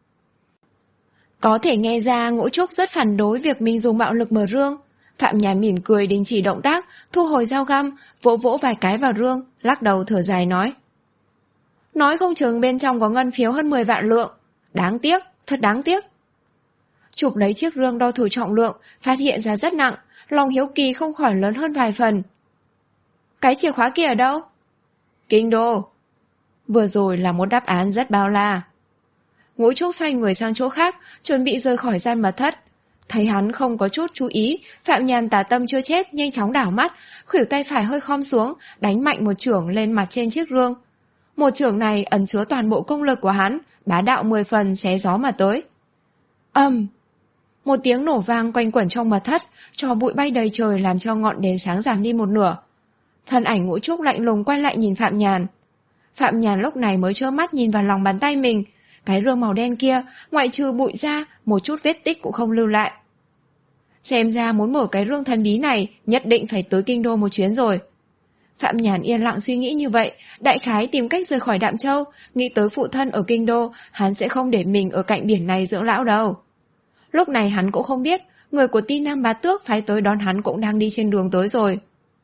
Có thể nghe ra Ngũ Trúc rất phản đối việc mình dùng bạo lực mở rương. Phạm Nhàn mỉm cười đình chỉ động tác, thu hồi dao găm, vỗ vỗ vài cái vào rương, lắc đầu thở dài nói. Nói không chừng bên trong có ngân phiếu hơn mười vạn lượng. Đáng tiếc, thật đáng tiếc. Chụp lấy chiếc rương đo thử trọng lượng, phát hiện ra rất nặng, lòng hiếu kỳ không khỏi lớn hơn vài phần. Cái chìa khóa kia ở đâu? Kinh đô. Vừa rồi là một đáp án rất bao la. Ngũ Trúc xoay người sang chỗ khác, chuẩn bị rời khỏi gian mật thất. Thấy hắn không có chút chú ý, Phạm Nhàn tà tâm chưa chết, nhanh chóng đảo mắt, khuỷu tay phải hơi khom xuống, đánh mạnh một chưởng lên mặt trên chiếc rương. Một chưởng này ẩn chứa toàn bộ công lực của hắn, bá đạo mười phần xé gió mà tới. Ầm! Một tiếng nổ vang quanh quẩn trong mật thất, tro bụi bay đầy trời làm cho ngọn đèn sáng giảm đi một nửa. Thân ảnh Ngũ Trúc lạnh lùng quay lại nhìn Phạm Nhàn. Phạm Nhàn lúc này mới trơ mắt nhìn vào lòng bàn tay mình. Cái rương màu đen kia, ngoại trừ bụi ra, một chút vết tích cũng không lưu lại. Xem ra muốn mở cái rương thần bí này, nhất định phải tới kinh đô một chuyến rồi. Phạm Nhàn yên lặng suy nghĩ như vậy, đại khái tìm cách rời khỏi Đạm Châu, nghĩ tới phụ thân ở kinh đô, hắn sẽ không để mình ở cạnh biển này dưỡng lão đâu. Lúc này hắn cũng không biết, người của Ti Nam Bá Tước phái tới đón hắn cũng đang đi trên đường tới rồi.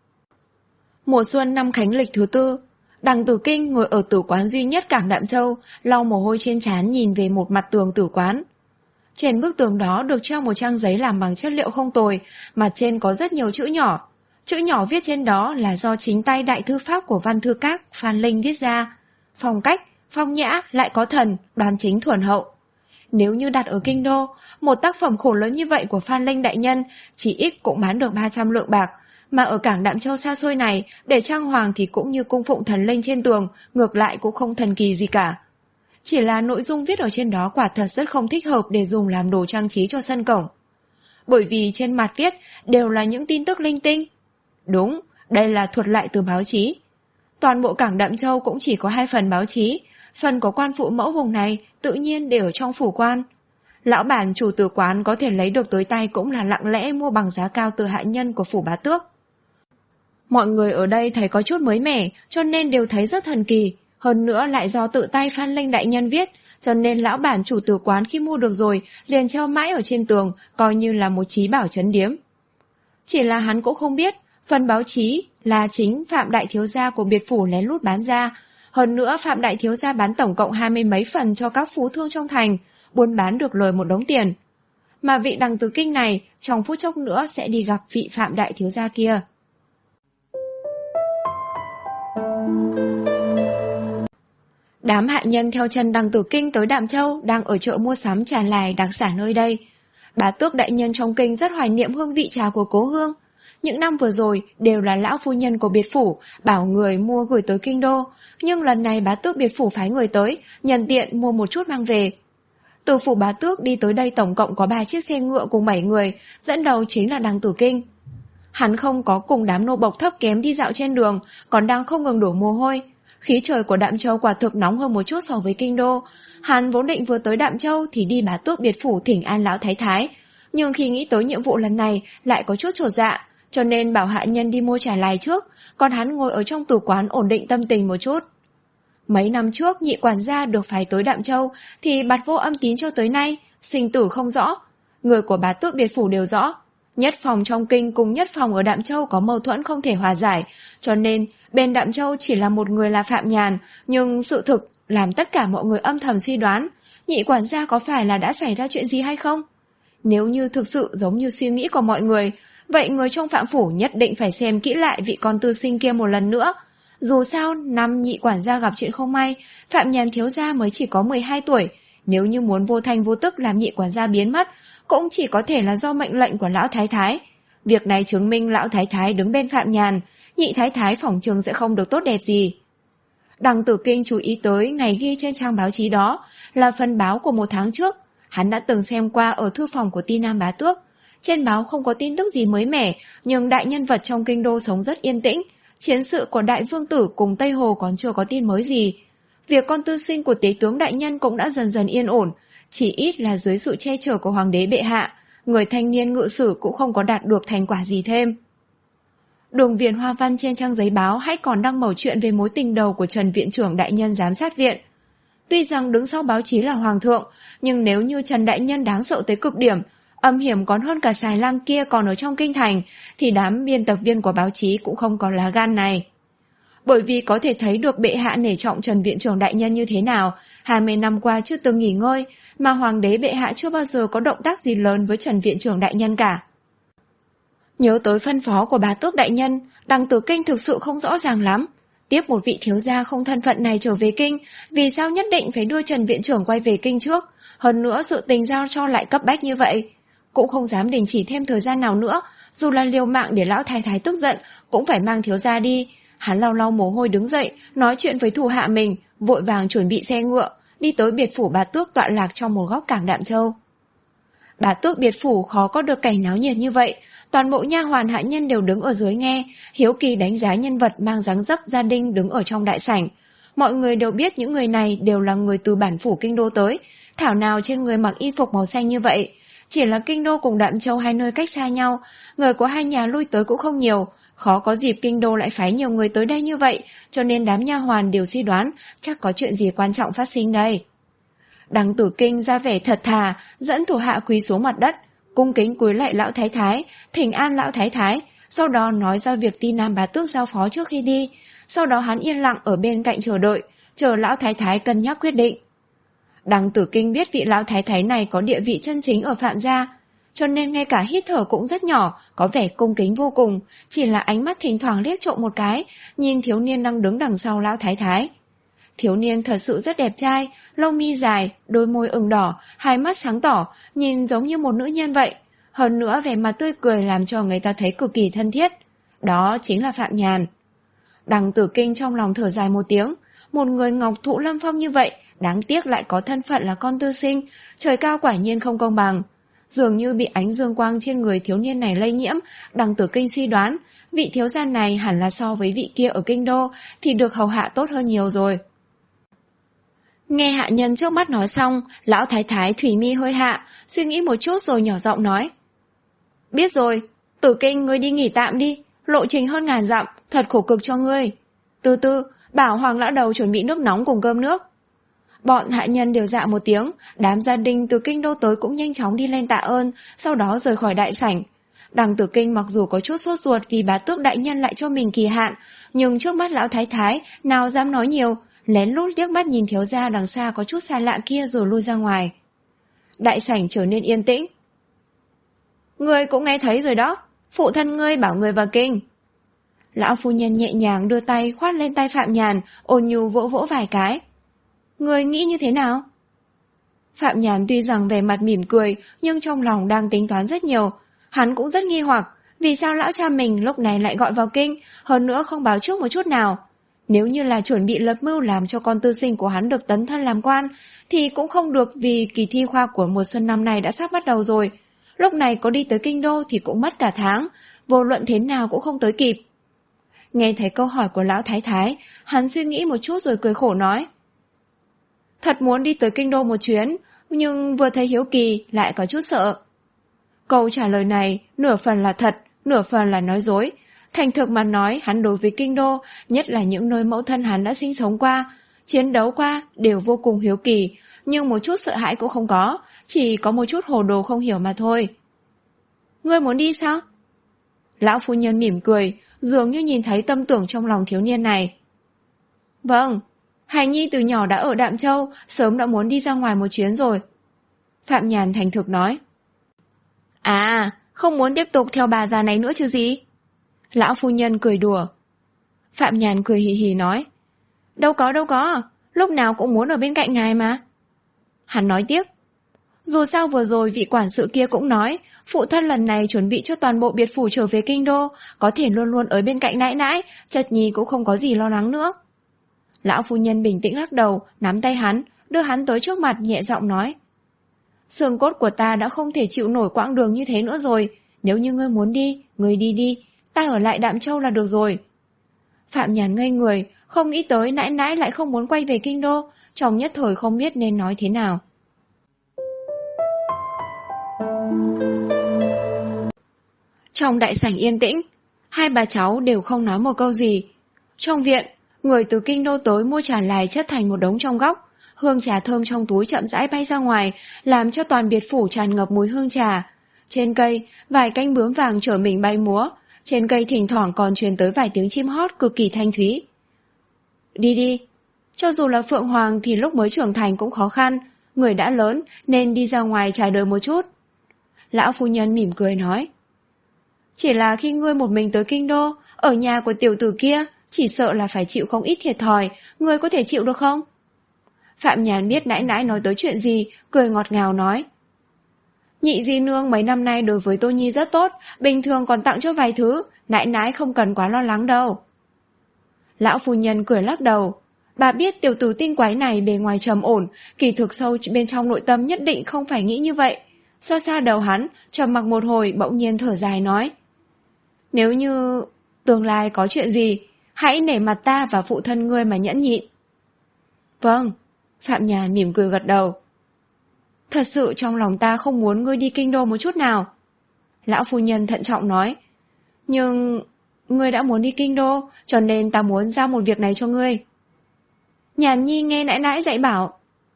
Mùa xuân năm Khánh Lịch thứ tư, Đằng Tử Kinh ngồi ở tử quán duy nhất cảng Đạm Châu, lau mồ hôi trên trán nhìn về một mặt tường tử quán. Trên bức tường đó được treo một trang giấy làm bằng chất liệu không tồi, mặt trên có rất nhiều chữ nhỏ. Chữ nhỏ viết trên đó là do chính tay đại thư pháp của Văn Thư Các Phan Linh viết ra. Phong cách, phong nhã, lại có thần, đoan chính thuần hậu. Nếu như đặt ở kinh đô, một tác phẩm khổ lớn như vậy của Phan Linh đại nhân chỉ ít cũng bán được ba trăm lượng bạc, mà ở cảng Đạm Châu xa xôi này, để trang hoàng thì cũng như cung phụng thần linh trên tường, ngược lại cũng không thần kỳ gì cả. Chỉ là nội dung viết ở trên đó quả thật rất không thích hợp để dùng làm đồ trang trí cho sân cổng. Bởi vì trên mặt viết đều là những tin tức linh tinh. Đúng, đây là thuật lại từ báo chí. Toàn bộ cảng Đạm Châu cũng chỉ có hai phần báo chí, phần của quan phụ mẫu vùng này tự nhiên đều ở trong phủ quan. Lão bản chủ tử quán có thể lấy được tới tay cũng là lặng lẽ mua bằng giá cao từ hạ nhân của phủ Bá Tước. Mọi người ở đây thấy có chút mới mẻ, cho nên đều thấy rất thần kỳ. Hơn nữa lại do tự tay Phan Linh đại nhân viết, cho nên lão bản chủ tử quán khi mua được rồi liền treo mãi ở trên tường, coi như là một trí bảo trấn điếm. Chỉ là hắn cũng không biết, phần báo chí là chính Phạm đại thiếu gia của biệt phủ lén lút bán ra. Hơn nữa Phạm đại thiếu gia bán tổng cộng hai mươi mấy phần cho các phú thương trong thành, buôn bán được lời một đống tiền. Mà vị Đằng Tử Kinh này trong phút chốc nữa sẽ đi gặp vị Phạm đại thiếu gia kia. Đám hạ nhân theo chân Đằng Tử Kinh tới Đạm Châu đang ở chợ mua sắm trà lài đặc sản nơi đây. Bá Tước đại nhân trong kinh rất hoài niệm hương vị trà của cố hương. Những năm vừa rồi đều là lão phu nhân của biệt phủ bảo người mua gửi tới kinh đô, nhưng lần này Bá Tước biệt phủ phái người tới, nhân tiện mua một chút mang về. Từ phủ Bá Tước đi tới đây tổng cộng có ba chiếc xe ngựa cùng bảy người, dẫn đầu chính là Đằng Tử Kinh. Hắn không có cùng đám nô bộc thấp kém đi dạo trên đường, còn đang không ngừng đổ mồ hôi. Khí trời của Đạm Châu quả thực nóng hơn một chút so với kinh đô. Hắn vốn định vừa tới Đạm Châu thì đi Bá Tước biệt phủ thỉnh an lão thái thái, nhưng khi nghĩ tới nhiệm vụ lần này lại có chút chột dạ, cho nên bảo hạ nhân đi mua trà lài trước, còn hắn ngồi ở trong tử quán ổn định tâm tình một chút. Mấy năm trước nhị quản gia được phái tới Đạm Châu thì bạt vô âm tín cho tới nay, sinh tử không rõ. Người của Bá Tước biệt phủ đều rõ, nhất phòng trong kinh cùng nhất phòng ở Đạm Châu có mâu thuẫn không thể hòa giải, cho nên bên Đạm Châu chỉ là một người là Phạm Nhàn, nhưng sự thực làm tất cả mọi người âm thầm suy đoán, nhị quản gia có phải là đã xảy ra chuyện gì hay không? Nếu như thực sự giống như suy nghĩ của mọi người, vậy người trong Phạm phủ nhất định phải xem kỹ lại vị con tư sinh kia một lần nữa. Dù sao, năm nhị quản gia gặp chuyện không may, Phạm Nhàn thiếu gia mới chỉ có mười hai tuổi. Nếu như muốn vô thanh vô tức làm nhị quản gia biến mất, cũng chỉ có thể là do mệnh lệnh của lão thái thái. Việc này chứng minh lão thái thái đứng bên Phạm Nhàn, nhị thái thái phỏng chừng sẽ không được tốt đẹp gì. Đằng Tử Kinh chú ý tới ngày ghi trên trang báo chí đó là phần báo của một tháng trước. Hắn đã từng xem qua ở thư phòng của Ti Nam Bá Tước. Trên báo không có tin tức gì mới mẻ, nhưng đại nhân vật trong kinh đô sống rất yên tĩnh. Chiến sự của đại vương tử cùng Tây Hồ còn chưa có tin mới gì. Việc con tư sinh của tế tướng đại nhân cũng đã dần dần yên ổn, chỉ ít là dưới sự che chở của hoàng đế bệ hạ, người thanh niên ngự sử cũng không có đạt được thành quả gì thêm. Đường viền hoa văn trên trang giấy báo hãy còn đăng mẩu chuyện về mối tình đầu của Trần viện trưởng đại nhân giám sát viện. Tuy rằng đứng sau báo chí là hoàng thượng, nhưng nếu như Trần đại nhân đáng sợ tới cực điểm, âm hiểm còn hơn cả xài lang kia còn ở trong kinh thành, thì đám biên tập viên của báo chí cũng không có lá gan này. Bởi vì có thể thấy được bệ hạ nể trọng Trần viện trưởng đại nhân như thế nào, hai mươi năm qua chưa từng nghỉ ngơi, mà hoàng đế bệ hạ chưa bao giờ có động tác gì lớn với Trần viện trưởng đại nhân cả. Nhớ tới phân phó của bá tước đại nhân, Đằng Tử Kinh thực sự không rõ ràng lắm. Tiếp một vị thiếu gia không thân phận này trở về kinh, vì sao nhất định phải đưa Trần viện trưởng quay về kinh trước? Hơn nữa sự tình giao cho lại cấp bách như vậy. Cũng không dám đình chỉ thêm thời gian nào nữa, dù là liều mạng để lão thái thái tức giận, cũng phải mang thiếu gia đi. Hắn lau lau mồ hôi đứng dậy, nói chuyện với thủ hạ mình, vội vàng chuẩn bị xe ngựa, đi tới biệt phủ bá tước tọa lạc trong một góc cảng Đạm Châu. Bá tước biệt phủ khó có được cảnh náo nhiệt như vậy. Toàn bộ nha hoàn hạ nhân đều đứng ở dưới nghe, hiếu kỳ đánh giá nhân vật mang dáng dấp gia đình đứng ở trong đại sảnh. Mọi người đều biết những người này đều là người từ bản phủ kinh đô tới, thảo nào trên người mặc y phục màu xanh như vậy. Chỉ là kinh đô cùng Đạm Châu hai nơi cách xa nhau, người của hai nhà lui tới cũng không nhiều, khó có dịp kinh đô lại phái nhiều người tới đây như vậy, cho nên đám nha hoàn đều suy đoán chắc có chuyện gì quan trọng phát sinh đây. Đằng Tử Kinh ra vẻ thật thà, dẫn thủ hạ quỳ xuống mặt đất, cung kính cúi lạy lão thái thái, thỉnh an lão thái thái, sau đó nói ra việc Ti Nam Bá Tước giao phó trước khi đi. Sau đó hắn yên lặng ở bên cạnh chờ đợi, chờ lão thái thái cân nhắc quyết định. Đằng Tử Kinh biết vị lão thái thái này có địa vị chân chính ở Phạm gia, cho nên ngay cả hít thở cũng rất nhỏ, có vẻ cung kính vô cùng, chỉ là ánh mắt thỉnh thoảng liếc trộm một cái, nhìn thiếu niên đang đứng đằng sau lão thái thái. Thiếu niên thật sự rất đẹp trai, lông mi dài, đôi môi ửng đỏ, hai mắt sáng tỏ, nhìn giống như một nữ nhân vậy. Hơn nữa vẻ mặt tươi cười làm cho người ta thấy cực kỳ thân thiết. Đó chính là Phạm Nhàn. Đằng Tử Kinh trong lòng thở dài một tiếng, một người ngọc thụ lâm phong như vậy, đáng tiếc lại có thân phận là con tư sinh, trời cao quả nhiên không công bằng. Dường như bị ánh dương quang trên người thiếu niên này lây nhiễm, Đằng Tử Kinh suy đoán, vị thiếu gia này hẳn là so với vị kia ở kinh đô thì được hầu hạ tốt hơn nhiều rồi. Nghe hạ nhân trước mắt nói xong, lão thái thái thủy mi hơi hạ, suy nghĩ một chút rồi nhỏ giọng nói. Biết rồi, Tử Kinh ngươi đi nghỉ tạm đi, lộ trình hơn ngàn dặm, thật khổ cực cho ngươi. Từ từ, bảo Hoàng lão đầu chuẩn bị nước nóng cùng cơm nước. Bọn hạ nhân đều dạ một tiếng, đám gia đình từ kinh đô tới cũng nhanh chóng đi lên tạ ơn, sau đó rời khỏi đại sảnh. Đằng Tử Kinh mặc dù có chút sốt ruột vì bá tước đại nhân lại cho mình kỳ hạn, nhưng trước mắt lão thái thái, nào dám nói nhiều, lén lút liếc mắt nhìn thiếu gia đằng xa có chút xa lạ kia rồi lui ra ngoài. Đại sảnh trở nên yên tĩnh. Ngươi cũng nghe thấy rồi đó, phụ thân ngươi bảo ngươi vào kinh. Lão phu nhân nhẹ nhàng đưa tay khoát lên tay Phạm Nhàn, ôn nhu vỗ vỗ vài cái. Ngươi nghĩ như thế nào? Phạm Nhàn tuy rằng vẻ mặt mỉm cười, nhưng trong lòng đang tính toán rất nhiều. Hắn cũng rất nghi hoặc, vì sao lão cha mình lúc này lại gọi vào kinh, hơn nữa không báo trước một chút nào. Nếu như là chuẩn bị lập mưu làm cho con tư sinh của hắn được tấn thân làm quan, thì cũng không được vì kỳ thi khoa của mùa xuân năm nay đã sắp bắt đầu rồi. Lúc này có đi tới kinh đô thì cũng mất cả tháng, vô luận thế nào cũng không tới kịp. Nghe thấy câu hỏi của lão thái thái, hắn suy nghĩ một chút rồi cười khổ nói. Thật muốn đi tới kinh đô một chuyến, nhưng vừa thấy hiếu kỳ lại có chút sợ. Câu trả lời này nửa phần là thật, nửa phần là nói dối. Thành thực mà nói, hắn đối với kinh đô, nhất là những nơi mẫu thân hắn đã sinh sống qua, chiến đấu qua, đều vô cùng hiếu kỳ, nhưng một chút sợ hãi cũng không có, chỉ có một chút hồ đồ không hiểu mà thôi. Ngươi muốn đi sao? Lão phu nhân mỉm cười, dường như nhìn thấy tâm tưởng trong lòng thiếu niên này. Vâng. Hải Nhi từ nhỏ đã ở Đạm Châu, sớm đã muốn đi ra ngoài một chuyến rồi. Phạm Nhàn thành thực nói. À, không muốn tiếp tục theo bà già này nữa chứ gì? Lão phu nhân cười đùa. Phạm Nhàn cười hì hì nói. Đâu có đâu có, lúc nào cũng muốn ở bên cạnh ngài mà. Hắn nói tiếp. Dù sao vừa rồi vị quản sự kia cũng nói, phụ thân lần này chuẩn bị cho toàn bộ biệt phủ trở về kinh đô, có thể luôn luôn ở bên cạnh nãi nãi, Chật Nhi cũng không có gì lo lắng nữa. Lão phu nhân bình tĩnh lắc đầu, nắm tay hắn, đưa hắn tới trước mặt nhẹ giọng nói. Xương cốt của ta đã không thể chịu nổi quãng đường như thế nữa rồi, nếu như ngươi muốn đi, ngươi đi đi, ta ở lại Đạm Châu là được rồi. Phạm Nhàn ngây người, không nghĩ tới nãi nãi lại không muốn quay về kinh đô, trong nhất thời không biết nên nói thế nào. Trong đại sảnh yên tĩnh, hai bà cháu đều không nói một câu gì. Trong viện, người từ kinh đô tới mua trà lài chất thành một đống trong góc, hương trà thơm trong túi chậm rãi bay ra ngoài, làm cho toàn biệt phủ tràn ngập mùi hương trà. Trên cây, vài cánh bướm vàng chở mình bay múa, trên cây thỉnh thoảng còn truyền tới vài tiếng chim hót cực kỳ thanh thúy. Đi đi, cho dù là Phượng Hoàng thì lúc mới trưởng thành cũng khó khăn, người đã lớn nên đi ra ngoài trải đời một chút. Lão phu nhân mỉm cười nói. Chỉ là khi ngươi một mình tới kinh đô, ở nhà của tiểu tử kia, chỉ sợ là phải chịu không ít thiệt thòi, ngươi có thể chịu được không? Phạm Nhàn biết nãi nãi nói tới chuyện gì, cười ngọt ngào nói. Nhị di nương mấy năm nay đối với Tô Nhi rất tốt, bình thường còn tặng cho vài thứ, nãi nãi không cần quá lo lắng đâu. Lão phu nhân cười lắc đầu. Bà biết tiểu tử tinh quái này bề ngoài trầm ổn, kỳ thực sâu bên trong nội tâm nhất định không phải nghĩ như vậy. Xa xa đầu hắn, trầm mặc một hồi bỗng nhiên thở dài nói. Nếu như tương lai có chuyện gì, hãy nể mặt ta và phụ thân ngươi mà nhẫn nhịn. Vâng, Phạm Nhàn mỉm cười gật đầu. Thật sự trong lòng ta không muốn ngươi đi kinh đô một chút nào. Lão phu nhân thận trọng nói. Nhưng ngươi đã muốn đi kinh đô, cho nên ta muốn giao một việc này cho ngươi. Nhàn Nhi nghe nãi nãi dạy bảo.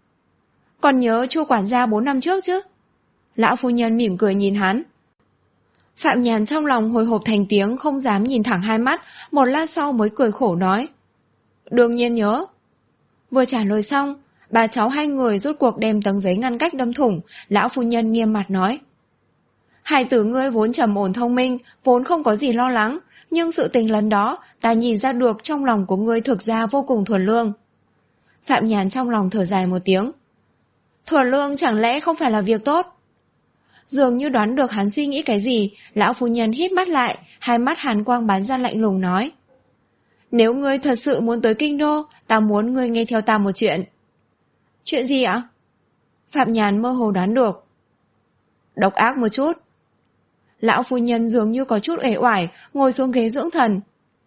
Còn nhớ Chu quản gia bốn năm trước chứ? Lão phu nhân mỉm cười nhìn hắn. Phạm Nhàn trong lòng hồi hộp thành tiếng, không dám nhìn thẳng hai mắt, một lát sau mới cười khổ nói. Đương nhiên nhớ. Vừa trả lời xong, bà cháu hai người rút cuộc đem tấm giấy ngăn cách đâm thủng, lão phu nhân nghiêm mặt nói. Hài tử ngươi vốn trầm ổn thông minh, vốn không có gì lo lắng, nhưng sự tình lần đó, ta nhìn ra được trong lòng của ngươi thực ra vô cùng thuần lương. Phạm Nhàn trong lòng thở dài một tiếng. Thuần lương chẳng lẽ không phải là việc tốt? Dường như đoán được hắn suy nghĩ cái gì, lão phu nhân hít mắt lại, hai mắt hàn quang bắn ra lạnh lùng nói. Nếu ngươi thật sự muốn tới kinh đô, ta muốn ngươi nghe theo ta một chuyện. Chuyện gì ạ? Phạm Nhàn mơ hồ đoán được. Độc ác một chút. Lão phu nhân dường như có chút uể oải, ngồi xuống ghế dưỡng thần.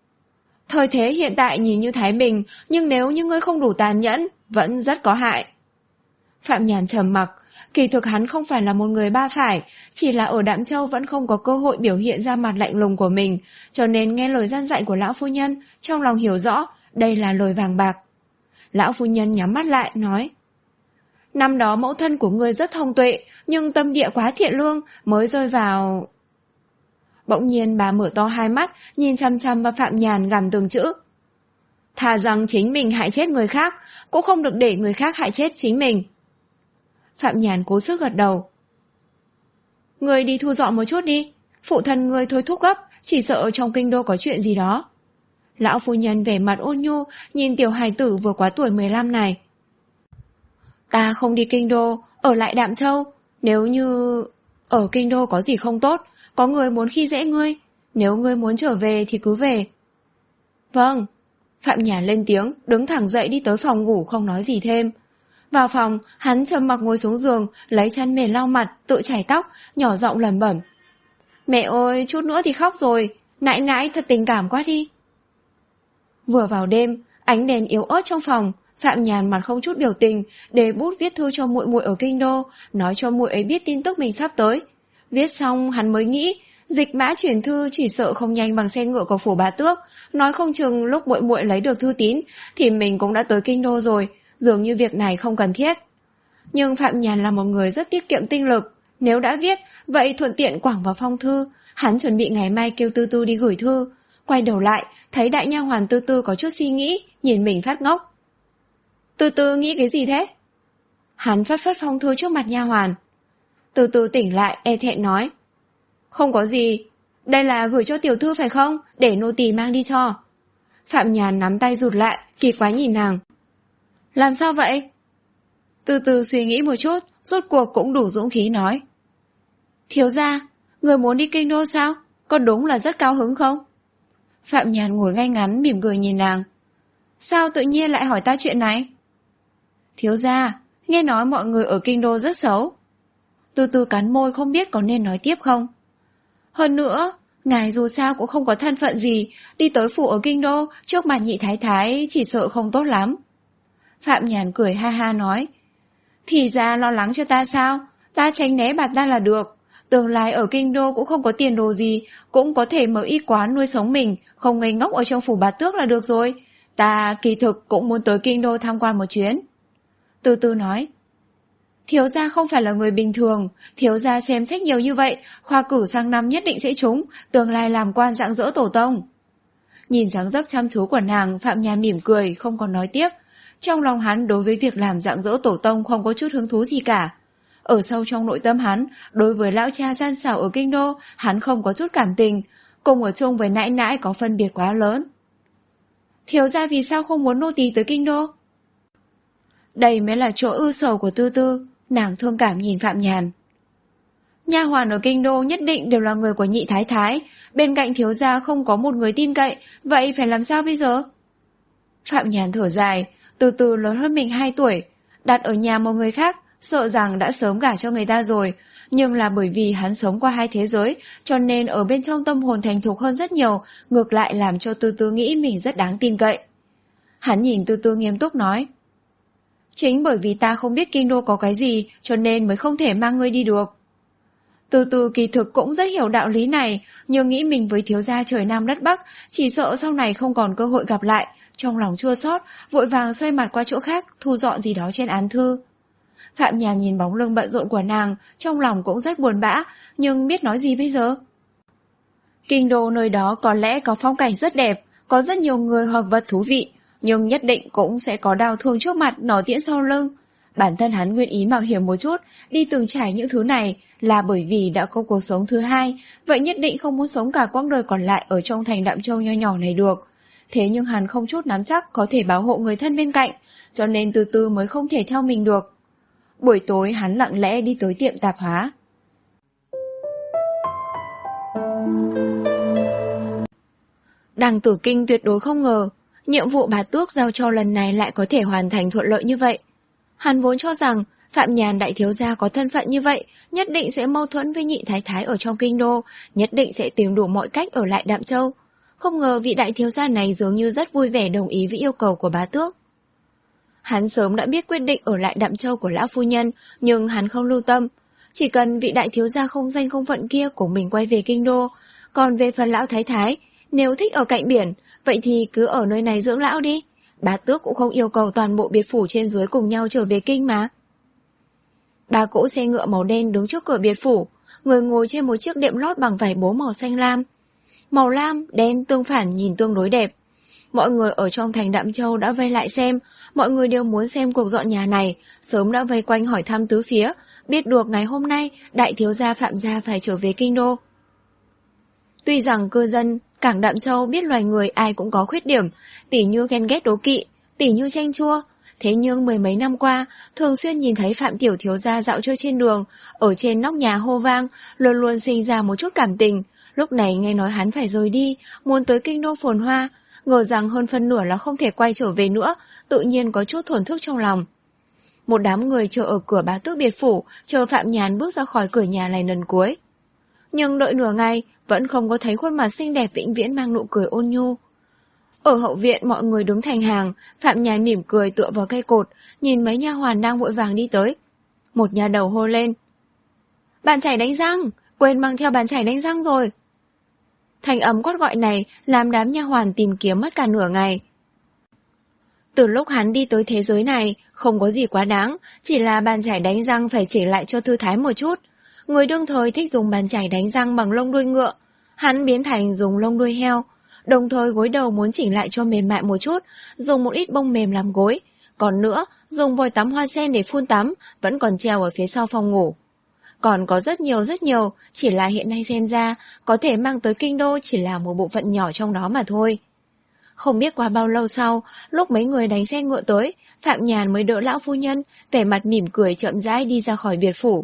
Thời thế hiện tại nhìn như thái bình, nhưng nếu như ngươi không đủ tàn nhẫn, vẫn rất có hại. Phạm Nhàn trầm mặc, kỳ thực hắn không phải là một người ba phải, chỉ là ở Đạm Châu vẫn không có cơ hội biểu hiện ra mặt lạnh lùng của mình, cho nên nghe lời gian dạy của lão phu nhân, trong lòng hiểu rõ, đây là lời vàng bạc. Lão phu nhân nhắm mắt lại, nói. Năm đó mẫu thân của ngươi rất thông tuệ, nhưng tâm địa quá thiện lương, mới rơi vào... Bỗng nhiên bà mở to hai mắt, nhìn chăm chăm vào Phạm Nhàn gằn từng chữ. Thà rằng chính mình hại chết người khác, cũng không được để người khác hại chết chính mình. Phạm Nhàn cố sức gật đầu. Ngươi đi thu dọn một chút đi, phụ thân ngươi thôi thúc gấp, chỉ sợ trong kinh đô có chuyện gì đó. Lão phu nhân vẻ mặt ôn nhu, nhìn tiểu hài tử vừa quá tuổi mười lăm này. Ta không đi kinh đô, ở lại Đạm Châu. Nếu như... ở kinh đô có gì không tốt, có người muốn khi dễ ngươi, nếu ngươi muốn trở về thì cứ về. Vâng. Phạm Nhàn lên tiếng, đứng thẳng dậy đi tới phòng ngủ không nói gì thêm. Vào phòng, hắn trầm mặc ngồi xuống giường, lấy chăn mền lau mặt, tự chải tóc, nhỏ giọng lẩm bẩm. Mẹ ơi, chút nữa thì khóc rồi, nãi nãi thật tình cảm quá đi. Vừa vào đêm, ánh đèn yếu ớt trong phòng, Phạm Nhàn mặt không chút biểu tình, để bút viết thư cho muội muội ở kinh đô, nói cho muội ấy biết tin tức mình sắp tới. Viết xong, hắn mới nghĩ, dịch mã chuyển thư chỉ sợ không nhanh bằng xe ngựa của phủ bá tước, nói không chừng lúc muội muội lấy được thư tín thì mình cũng đã tới kinh đô rồi, dường như việc này không cần thiết. Nhưng Phạm Nhàn là một người rất tiết kiệm tinh lực, nếu đã viết, vậy thuận tiện quẳng vào phong thư. Hắn chuẩn bị ngày mai kêu Tư Tư đi gửi thư, quay đầu lại, thấy đại nha hoàn Tư Tư có chút suy nghĩ, nhìn mình phát ngốc. Từ từ nghĩ cái gì thế? Hắn phất phất phong thư trước mặt nha hoàn. Từ từ tỉnh lại e thẹn nói. Không có gì, đây là gửi cho tiểu thư phải không? Để nô tỳ mang đi cho. Phạm Nhàn nắm tay rụt lại, kỳ quái nhìn nàng. Làm sao vậy? Từ từ suy nghĩ một chút, rốt cuộc cũng đủ dũng khí nói. Thiếu gia, người muốn đi kinh đô sao? Có đúng là rất cao hứng không? Phạm Nhàn ngồi ngay ngắn mỉm cười nhìn nàng. Sao tự nhiên lại hỏi ta chuyện này? Thiếu gia, nghe nói mọi người ở kinh đô rất xấu. Từ từ cắn môi không biết có nên nói tiếp không. Hơn nữa, ngài dù sao cũng không có thân phận gì, đi tới phủ ở kinh đô trước mặt nhị thái thái chỉ sợ không tốt lắm. Phạm Nhàn cười ha ha nói. Thì ra lo lắng cho ta sao? Ta tránh né bạt ta là được. Tương lai ở kinh đô cũng không có tiền đồ gì, cũng có thể mở y quán nuôi sống mình, không ngây ngốc ở trong phủ bạt tước là được rồi. Ta kỳ thực cũng muốn tới kinh đô tham quan một chuyến. Từ từ nói. Thiếu gia không phải là người bình thường, thiếu gia xem sách nhiều như vậy, khoa cử sang năm nhất định sẽ trúng, tương lai làm quan rạng rỡ tổ tông. Nhìn dáng dấp chăm chú của nàng, Phạm Nhàn mỉm cười, không còn nói tiếp. Trong lòng hắn đối với việc làm rạng rỡ tổ tông không có chút hứng thú gì cả. Ở sâu trong nội tâm hắn, đối với lão cha gian xảo ở kinh đô, hắn không có chút cảm tình, cùng ở chung với nãi nãi có phân biệt quá lớn. Thiếu gia vì sao không muốn nô tỳ tới kinh đô? Đây mới là chỗ ưu sầu của Tư Tư, nàng thương cảm nhìn Phạm Nhàn. Nha hoàn ở kinh đô nhất định đều là người của nhị thái thái, bên cạnh thiếu gia không có một người tin cậy, vậy phải làm sao bây giờ? Phạm Nhàn thở dài, Từ Từ lớn hơn mình hai tuổi, đặt ở nhà một người khác, sợ rằng đã sớm gả cho người ta rồi, nhưng là bởi vì hắn sống qua hai thế giới, cho nên ở bên trong tâm hồn thành thục hơn rất nhiều, ngược lại làm cho Tư Tư nghĩ mình rất đáng tin cậy. Hắn nhìn Tư Tư nghiêm túc nói. Chính bởi vì ta không biết kinh đô có cái gì, cho nên mới không thể mang ngươi đi được. Từ từ kỳ thực cũng rất hiểu đạo lý này, nhưng nghĩ mình với thiếu gia trời Nam đất Bắc, chỉ sợ sau này không còn cơ hội gặp lại, trong lòng chua xót, vội vàng xoay mặt qua chỗ khác, thu dọn gì đó trên án thư. Phạm Nhàn nhìn bóng lưng bận rộn của nàng, trong lòng cũng rất buồn bã, nhưng biết nói gì bây giờ? Kinh đô nơi đó có lẽ có phong cảnh rất đẹp, có rất nhiều người hoặc vật thú vị, nhưng nhất định cũng sẽ có đau thương trước mặt, nỏ tiễn sau lưng. Bản thân hắn nguyện ý mạo hiểm một chút, đi từng trải những thứ này là bởi vì đã có cuộc sống thứ hai, vậy nhất định không muốn sống cả quãng đời còn lại ở trong thành Đạm Châu nho nhỏ này được. Thế nhưng hắn không chút nắm chắc có thể bảo hộ người thân bên cạnh, cho nên Từ Từ mới không thể theo mình được. Buổi tối hắn lặng lẽ đi tới tiệm tạp hóa. Đằng Tử Kinh tuyệt đối không ngờ nhiệm vụ bà Tước giao cho lần này lại có thể hoàn thành thuận lợi như vậy. Hắn vốn cho rằng Phạm Nhàn đại thiếu gia có thân phận như vậy, nhất định sẽ mâu thuẫn với nhị thái thái ở trong kinh đô, nhất định sẽ tìm đủ mọi cách ở lại Đạm Châu. Không ngờ vị đại thiếu gia này dường như rất vui vẻ đồng ý với yêu cầu của bá tước. Hắn sớm đã biết quyết định ở lại Đạm Châu của lão phu nhân, nhưng hắn không lưu tâm. Chỉ cần vị đại thiếu gia không danh không phận kia của mình quay về kinh đô, còn về phần lão thái thái, nếu thích ở cạnh biển, vậy thì cứ ở nơi này dưỡng lão đi. Bá tước cũng không yêu cầu toàn bộ biệt phủ trên dưới cùng nhau trở về kinh mà. Ba cỗ xe ngựa màu đen đứng trước cửa biệt phủ, người ngồi trên một chiếc đệm lót bằng vải bố màu xanh lam. Màu lam, đen tương phản nhìn tương đối đẹp. Mọi người ở trong thành Đạm Châu đã vây lại xem, mọi người đều muốn xem cuộc dọn nhà này, sớm đã vây quanh hỏi thăm tứ phía, biết được ngày hôm nay đại thiếu gia Phạm gia phải trở về kinh đô. Tuy rằng cư dân cảng Đạm Châu biết loài người ai cũng có khuyết điểm, tỉ như ghen ghét đố kỵ, tỉ như chanh chua, thế nhưng mười mấy năm qua, thường xuyên nhìn thấy Phạm tiểu thiếu gia dạo chơi trên đường, ở trên nóc nhà hô vang, luôn luôn sinh ra một chút cảm tình. Lúc này nghe nói hắn phải rời đi, muốn tới kinh đô phồn hoa, ngờ rằng hơn phân nửa là không thể quay trở về nữa, tự nhiên có chút thổn thức trong lòng. Một đám người chờ ở cửa bá tước biệt phủ, chờ Phạm Nhàn bước ra khỏi cửa nhà này lần cuối. Nhưng đợi nửa ngày, vẫn không có thấy khuôn mặt xinh đẹp vĩnh viễn mang nụ cười ôn nhu. Ở hậu viện mọi người đứng thành hàng, Phạm Nhàn mỉm cười tựa vào cây cột, nhìn mấy nha hoàn đang vội vàng đi tới. Một nha đầu hô lên. Bàn chải đánh răng, quên mang theo bàn chải đánh răng rồi. Thành âm quát gọi này làm đám nha hoàn tìm kiếm mất cả nửa ngày. Từ lúc hắn đi tới thế giới này, không có gì quá đáng, chỉ là bàn chải đánh răng phải chỉnh lại cho thư thái một chút. Người đương thời thích dùng bàn chải đánh răng bằng lông đuôi ngựa, hắn biến thành dùng lông đuôi heo. Đồng thời gối đầu muốn chỉnh lại cho mềm mại một chút, dùng một ít bông mềm làm gối. Còn nữa, dùng vòi tắm hoa sen để phun tắm, vẫn còn treo ở phía sau phòng ngủ. Còn có rất nhiều rất nhiều, chỉ là hiện nay xem ra, có thể mang tới kinh đô chỉ là một bộ phận nhỏ trong đó mà thôi. Không biết qua bao lâu sau, lúc mấy người đánh xe ngựa tới, Phạm Nhàn mới đỡ lão phu nhân, vẻ mặt mỉm cười chậm rãi đi ra khỏi biệt phủ.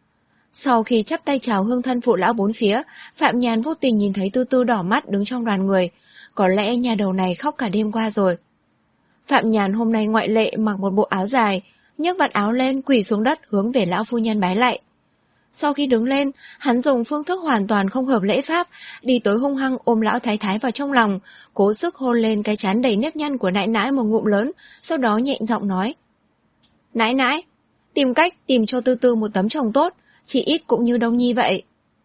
Sau khi chắp tay chào hương thân phụ lão bốn phía, Phạm Nhàn vô tình nhìn thấy Tư Tư đỏ mắt đứng trong đoàn người. Có lẽ nhà đầu này khóc cả đêm qua rồi. Phạm Nhàn hôm nay ngoại lệ mặc một bộ áo dài, nhấc vạt áo lên quỳ xuống đất hướng về lão phu nhân bái lạy. Sau khi đứng lên, hắn dùng phương thức hoàn toàn không hợp lễ pháp, đi tới hung hăng ôm lão thái thái vào trong lòng, cố sức hôn lên cái trán đầy nếp nhăn của nãi nãi một ngụm lớn, sau đó nhẹ giọng nói: Nãi nãi, tìm cách tìm cho Tư Tư một tấm chồng tốt, chỉ ít cũng như Đông Nhi vậy.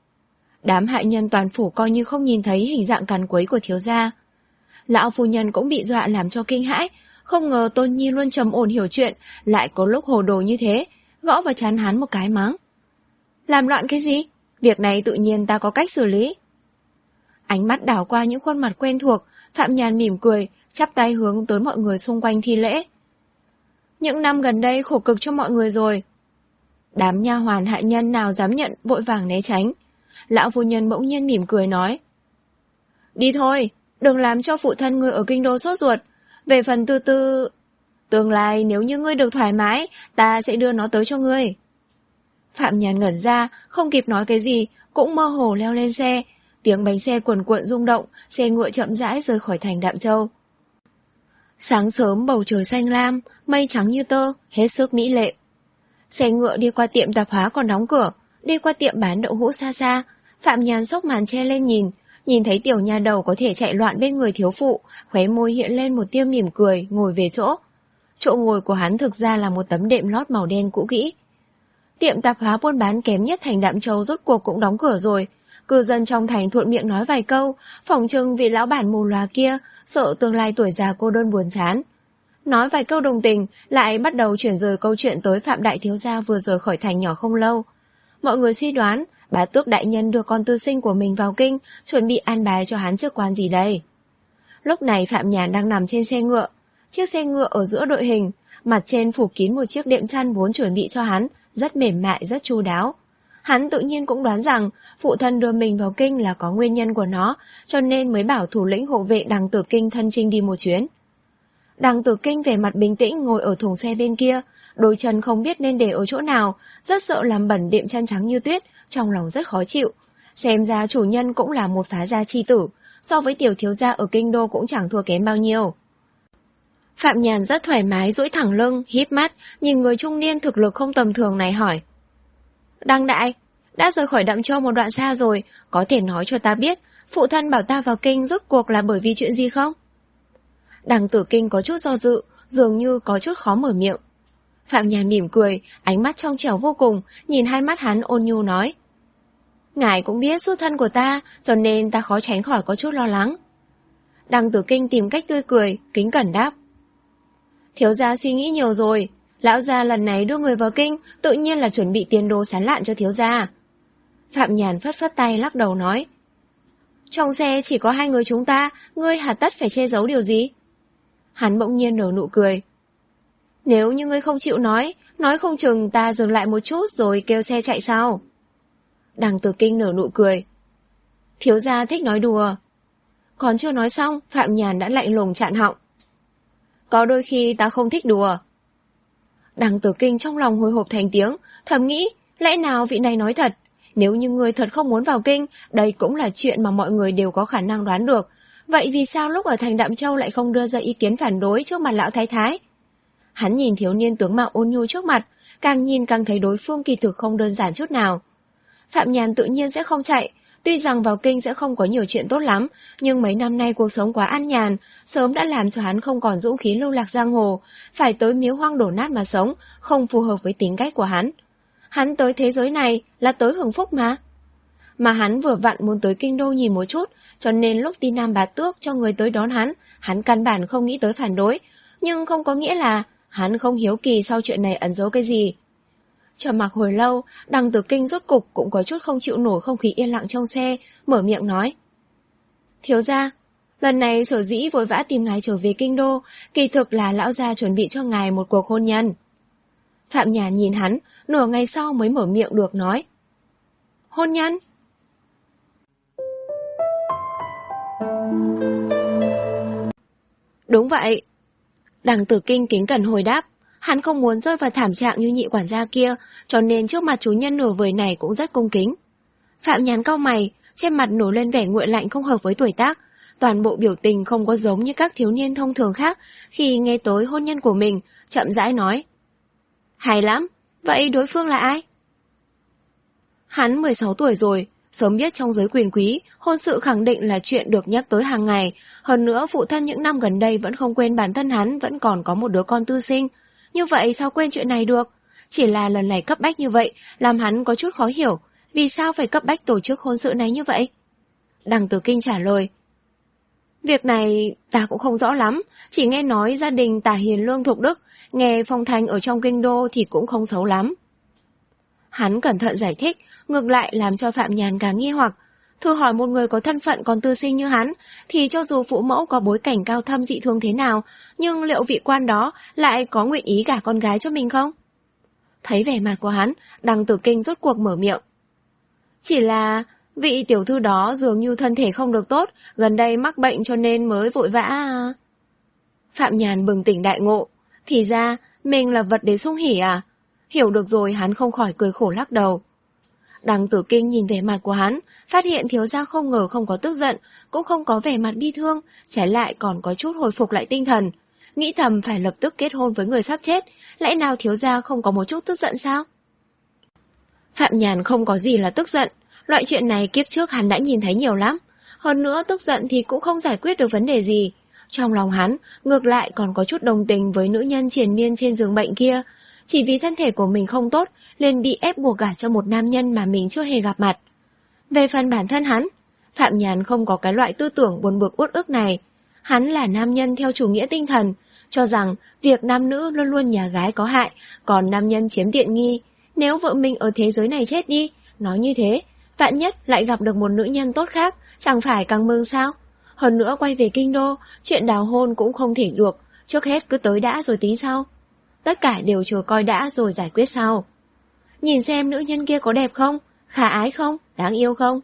Đám hạ nhân toàn phủ coi như không nhìn thấy hình dạng càn quấy của thiếu gia. Lão phu nhân cũng bị dọa làm cho kinh hãi, không ngờ Tôn Nhi luôn trầm ổn hiểu chuyện, lại có lúc hồ đồ như thế, gõ vào trán hắn một cái mắng: Làm loạn cái gì? Việc này tự nhiên ta có cách xử lý. Ánh mắt đảo qua những khuôn mặt quen thuộc, Phạm Nhàn mỉm cười, chắp tay hướng tới mọi người xung quanh thi lễ: Những năm gần đây khổ cực cho mọi người rồi. Đám nha hoàn hạ nhân nào dám nhận, vội vàng né tránh. Lão phu nhân bỗng nhiên mỉm cười nói: Đi thôi, đừng làm cho phụ thân ngươi ở kinh đô sốt ruột. Về phần Tư Tư, tương lai nếu như ngươi được thoải mái, ta sẽ đưa nó tới cho ngươi. Phạm Nhàn ngẩn ra, không kịp nói cái gì, cũng mơ hồ leo lên xe. Tiếng bánh xe cuồn cuộn rung động, xe ngựa chậm rãi rời khỏi thành Đạm Châu. Sáng sớm bầu trời xanh lam, mây trắng như tơ, hết sức mỹ lệ. Xe ngựa đi qua tiệm tạp hóa còn đóng cửa, đi qua tiệm bán đậu hũ xa xa. Phạm Nhàn xốc màn che lên nhìn, nhìn thấy tiểu nha đầu có thể chạy loạn bên người thiếu phụ, khóe môi hiện lên một tia mỉm cười, ngồi về chỗ. Chỗ ngồi của hắn thực ra là một tấm đệm lót màu đen cũ kỹ. Tiệm tạp hóa buôn bán kém nhất thành Đạm Châu rốt cuộc cũng đóng cửa rồi. Cư dân trong thành thuận miệng nói vài câu, phỏng chừng vị lão bản mù lòa kia sợ tương lai tuổi già cô đơn buồn chán. Nói vài câu đồng tình, lại bắt đầu chuyển rời câu chuyện tới Phạm đại thiếu gia vừa rời khỏi thành nhỏ không lâu. Mọi người suy đoán bá tước đại nhân đưa con tư sinh của mình vào kinh, chuẩn bị an bài cho hắn chức quan gì đây. Lúc này Phạm Nhàn đang nằm trên xe ngựa. Chiếc xe ngựa ở giữa đội hình, mặt trên phủ kín một chiếc đệm chăn vốn chuẩn bị cho hắn, rất mềm mại, rất chu đáo. Hắn tự nhiên cũng đoán rằng phụ thân đưa mình vào kinh là có nguyên nhân của nó, cho nên mới bảo thủ lĩnh hộ vệ Đằng Tử Kinh thân chinh đi một chuyến. Đằng Tử Kinh vẻ mặt bình tĩnh ngồi ở thùng xe bên kia, đôi chân không biết nên để ở chỗ nào, rất sợ làm bẩn đệm chăn trắng như tuyết, trong lòng rất khó chịu. Xem ra chủ nhân cũng là một phá gia chi tử, so với tiểu thiếu gia ở kinh đô cũng chẳng thua kém bao nhiêu. Phạm Nhàn rất thoải mái duỗi thẳng lưng, híp mắt, nhìn người trung niên thực lực không tầm thường này hỏi: Đăng đại, đã rời khỏi Đạm Châu một đoạn xa rồi, có thể nói cho ta biết phụ thân bảo ta vào kinh rốt cuộc là bởi vì chuyện gì không? Đằng Tử Kinh có chút do dự, dường như có chút khó mở miệng. Phạm Nhàn mỉm cười, ánh mắt trong trẻo vô cùng, nhìn hai mắt hắn ôn nhu nói: Ngài cũng biết xuất thân của ta, cho nên ta khó tránh khỏi có chút lo lắng. Đằng Tử Kinh tìm cách tươi cười, kính cẩn đáp: Thiếu gia suy nghĩ nhiều rồi, lão gia lần này đưa người vào kinh, tự nhiên là chuẩn bị tiền đồ sán lạn cho thiếu gia. Phạm Nhàn phất phất tay lắc đầu nói: Trong xe chỉ có hai người chúng ta, ngươi hà tất phải che giấu điều gì? Hắn bỗng nhiên nở nụ cười: Nếu như ngươi không chịu nói, nói không chừng ta dừng lại một chút rồi kêu xe chạy sao? Đằng Tử Kinh nở nụ cười: Thiếu gia thích nói đùa. Còn chưa nói xong, Phạm Nhàn đã lạnh lùng chặn họng: Có đôi khi ta không thích đùa. Đằng Tử Kinh trong lòng hồi hộp thành tiếng, thầm nghĩ, lẽ nào vị này nói thật? Nếu như người thật không muốn vào kinh, đây cũng là chuyện mà mọi người đều có khả năng đoán được. Vậy vì sao lúc ở thành Đạm Châu lại không đưa ra ý kiến phản đối trước mặt lão thái thái? Hắn nhìn thiếu niên tướng mạo ôn nhu trước mặt, càng nhìn càng thấy đối phương kỳ thực không đơn giản chút nào. Phạm Nhàn tự nhiên sẽ không chạy, tuy rằng vào kinh sẽ không có nhiều chuyện tốt lắm, nhưng mấy năm nay cuộc sống quá an nhàn, sớm đã làm cho hắn không còn dũng khí lưu lạc giang hồ, phải tới miếu hoang đổ nát mà sống, không phù hợp với tính cách của hắn. Hắn tới thế giới này là tới hưởng phúc mà. Mà hắn vừa vặn muốn tới kinh đô nhìn một chút, cho nên lúc đi Nam Bá Tước cho người tới đón hắn, hắn căn bản không nghĩ tới phản đối, nhưng không có nghĩa là hắn không hiếu kỳ sau chuyện này ẩn giấu cái gì. Trầm mặc hồi lâu, Đằng Tử Kinh rốt cục cũng có chút không chịu nổi không khí yên lặng trong xe, mở miệng nói: Thiếu gia, Lần này sở dĩ vội vã tìm ngài trở về kinh đô, kỳ thực là lão gia chuẩn bị cho ngài một cuộc hôn nhân. Phạm Nhàn nhìn hắn, nửa ngày sau mới mở miệng được nói. Hôn nhân? Đúng vậy. Đằng Tử Kinh kính cẩn hồi đáp. Hắn không muốn rơi vào thảm trạng như nhị quản gia kia, cho nên trước mặt chủ nhân nửa vời này cũng rất cung kính. Phạm Nhàn cau mày, trên mặt nổi lên vẻ nguội lạnh không hợp với tuổi tác. Toàn bộ biểu tình không có giống như các thiếu niên thông thường khác khi nghe tới hôn nhân của mình, chậm rãi nói. Hay lắm, vậy đối phương là ai? Hắn mười sáu tuổi rồi, sớm biết trong giới quyền quý, hôn sự khẳng định là chuyện được nhắc tới hàng ngày. Hơn nữa phụ thân những năm gần đây vẫn không quên bản thân hắn vẫn còn có một đứa con tư sinh. Như vậy sao quên chuyện này được? Chỉ là lần này cấp bách như vậy, làm hắn có chút khó hiểu. Vì sao phải cấp bách tổ chức hôn sự này như vậy? Đằng Tử Kinh trả lời. Việc này ta cũng không rõ lắm, chỉ nghe nói gia đình Tả Hiền Lương Thục Đức, nghe phong thành ở trong kinh đô thì cũng không xấu lắm. Hắn cẩn thận giải thích, ngược lại làm cho Phạm Nhàn càng nghi hoặc. Thử hỏi một người có thân phận còn tư sinh như hắn, thì cho dù phụ mẫu có bối cảnh cao thâm dị thường thế nào, nhưng liệu vị quan đó lại có nguyện ý gả con gái cho mình không? Thấy vẻ mặt của hắn, Đằng Tử Kinh rốt cuộc mở miệng. Chỉ là vị tiểu thư đó dường như thân thể không được tốt, gần đây mắc bệnh cho nên mới vội vã. Phạm Nhàn bừng tỉnh đại ngộ. Thì ra, mình là vật để sung hỉ à? Hiểu được rồi, hắn không khỏi cười khổ lắc đầu. Đằng Tử Kinh nhìn vẻ mặt của hắn, phát hiện thiếu gia không ngờ không có tức giận, cũng không có vẻ mặt bi thương, trái lại còn có chút hồi phục lại tinh thần. Nghĩ thầm phải lập tức kết hôn với người sắp chết, lẽ nào thiếu gia không có một chút tức giận sao? Phạm Nhàn không có gì là tức giận, loại chuyện này kiếp trước hắn đã nhìn thấy nhiều lắm. Hơn nữa tức giận thì cũng không giải quyết được vấn đề gì. Trong lòng hắn, ngược lại còn có chút đồng tình với nữ nhân triền miên trên giường bệnh kia. Chỉ vì thân thể của mình không tốt, nên bị ép buộc gả cho một nam nhân mà mình chưa hề gặp mặt. Về phần bản thân hắn, Phạm Nhàn không có cái loại tư tưởng buồn bực uất ức này. Hắn là nam nhân theo chủ nghĩa tinh thần, cho rằng việc nam nữ luôn luôn nhà gái có hại, còn nam nhân chiếm tiện nghi. Nếu vợ mình ở thế giới này chết đi, nói như thế, vạn nhất lại gặp được một nữ nhân tốt khác, chẳng phải càng mừng sao? Hơn nữa quay về kinh đô, chuyện đào hôn cũng không thể được, trước hết cứ tới đã rồi tính sau. Tất cả đều chờ coi đã rồi giải quyết sau. Nhìn xem nữ nhân kia có đẹp không, khả ái không, đáng yêu không?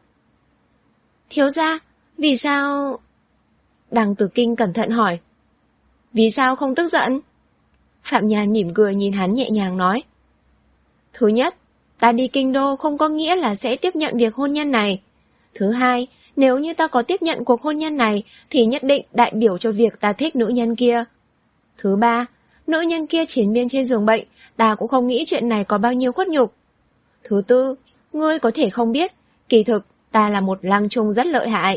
Thiếu gia, vì sao... Đằng Tử Kinh cẩn thận hỏi. Vì sao không tức giận? Phạm Nhàn mỉm cười nhìn hắn nhẹ nhàng nói. Thứ nhất, ta đi kinh đô không có nghĩa là sẽ tiếp nhận việc hôn nhân này. Thứ hai, nếu như ta có tiếp nhận cuộc hôn nhân này thì nhất định đại biểu cho việc ta thích nữ nhân kia. Thứ ba, nữ nhân kia triền miên trên giường bệnh, ta cũng không nghĩ chuyện này có bao nhiêu khuất nhục. Thứ tư, ngươi có thể không biết, kỳ thực ta là một lang trung rất lợi hại.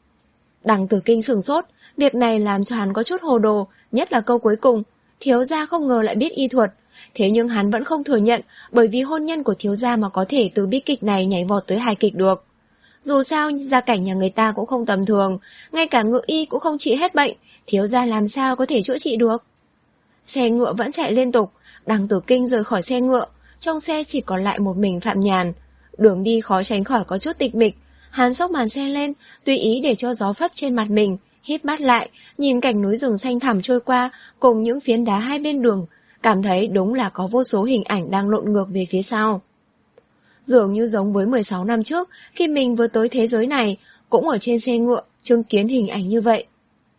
Đằng Tử Kinh sửng sốt, việc này làm cho hắn có chút hồ đồ, nhất là câu cuối cùng, thiếu gia không ngờ lại biết y thuật. Thế nhưng hắn vẫn không thừa nhận, bởi vì hôn nhân của thiếu gia mà có thể từ bi kịch này nhảy vọt tới hài kịch được. Dù sao, gia cảnh nhà người ta cũng không tầm thường, ngay cả ngự y cũng không trị hết bệnh, thiếu gia làm sao có thể chữa trị được. Xe ngựa vẫn chạy liên tục, Đằng Tử Kinh rời khỏi xe ngựa, trong xe chỉ còn lại một mình Phạm Nhàn. Đường đi khó tránh khỏi có chút tịch mịch, hắn xốc màn xe lên, tùy ý để cho gió phất trên mặt mình, híp mắt lại, nhìn cảnh núi rừng xanh thẳm trôi qua, cùng những phiến đá hai bên đường, cảm thấy đúng là có vô số hình ảnh đang lộn ngược về phía sau. Dường như giống với mười sáu năm trước, khi mình vừa tới thế giới này, cũng ở trên xe ngựa, chứng kiến hình ảnh như vậy.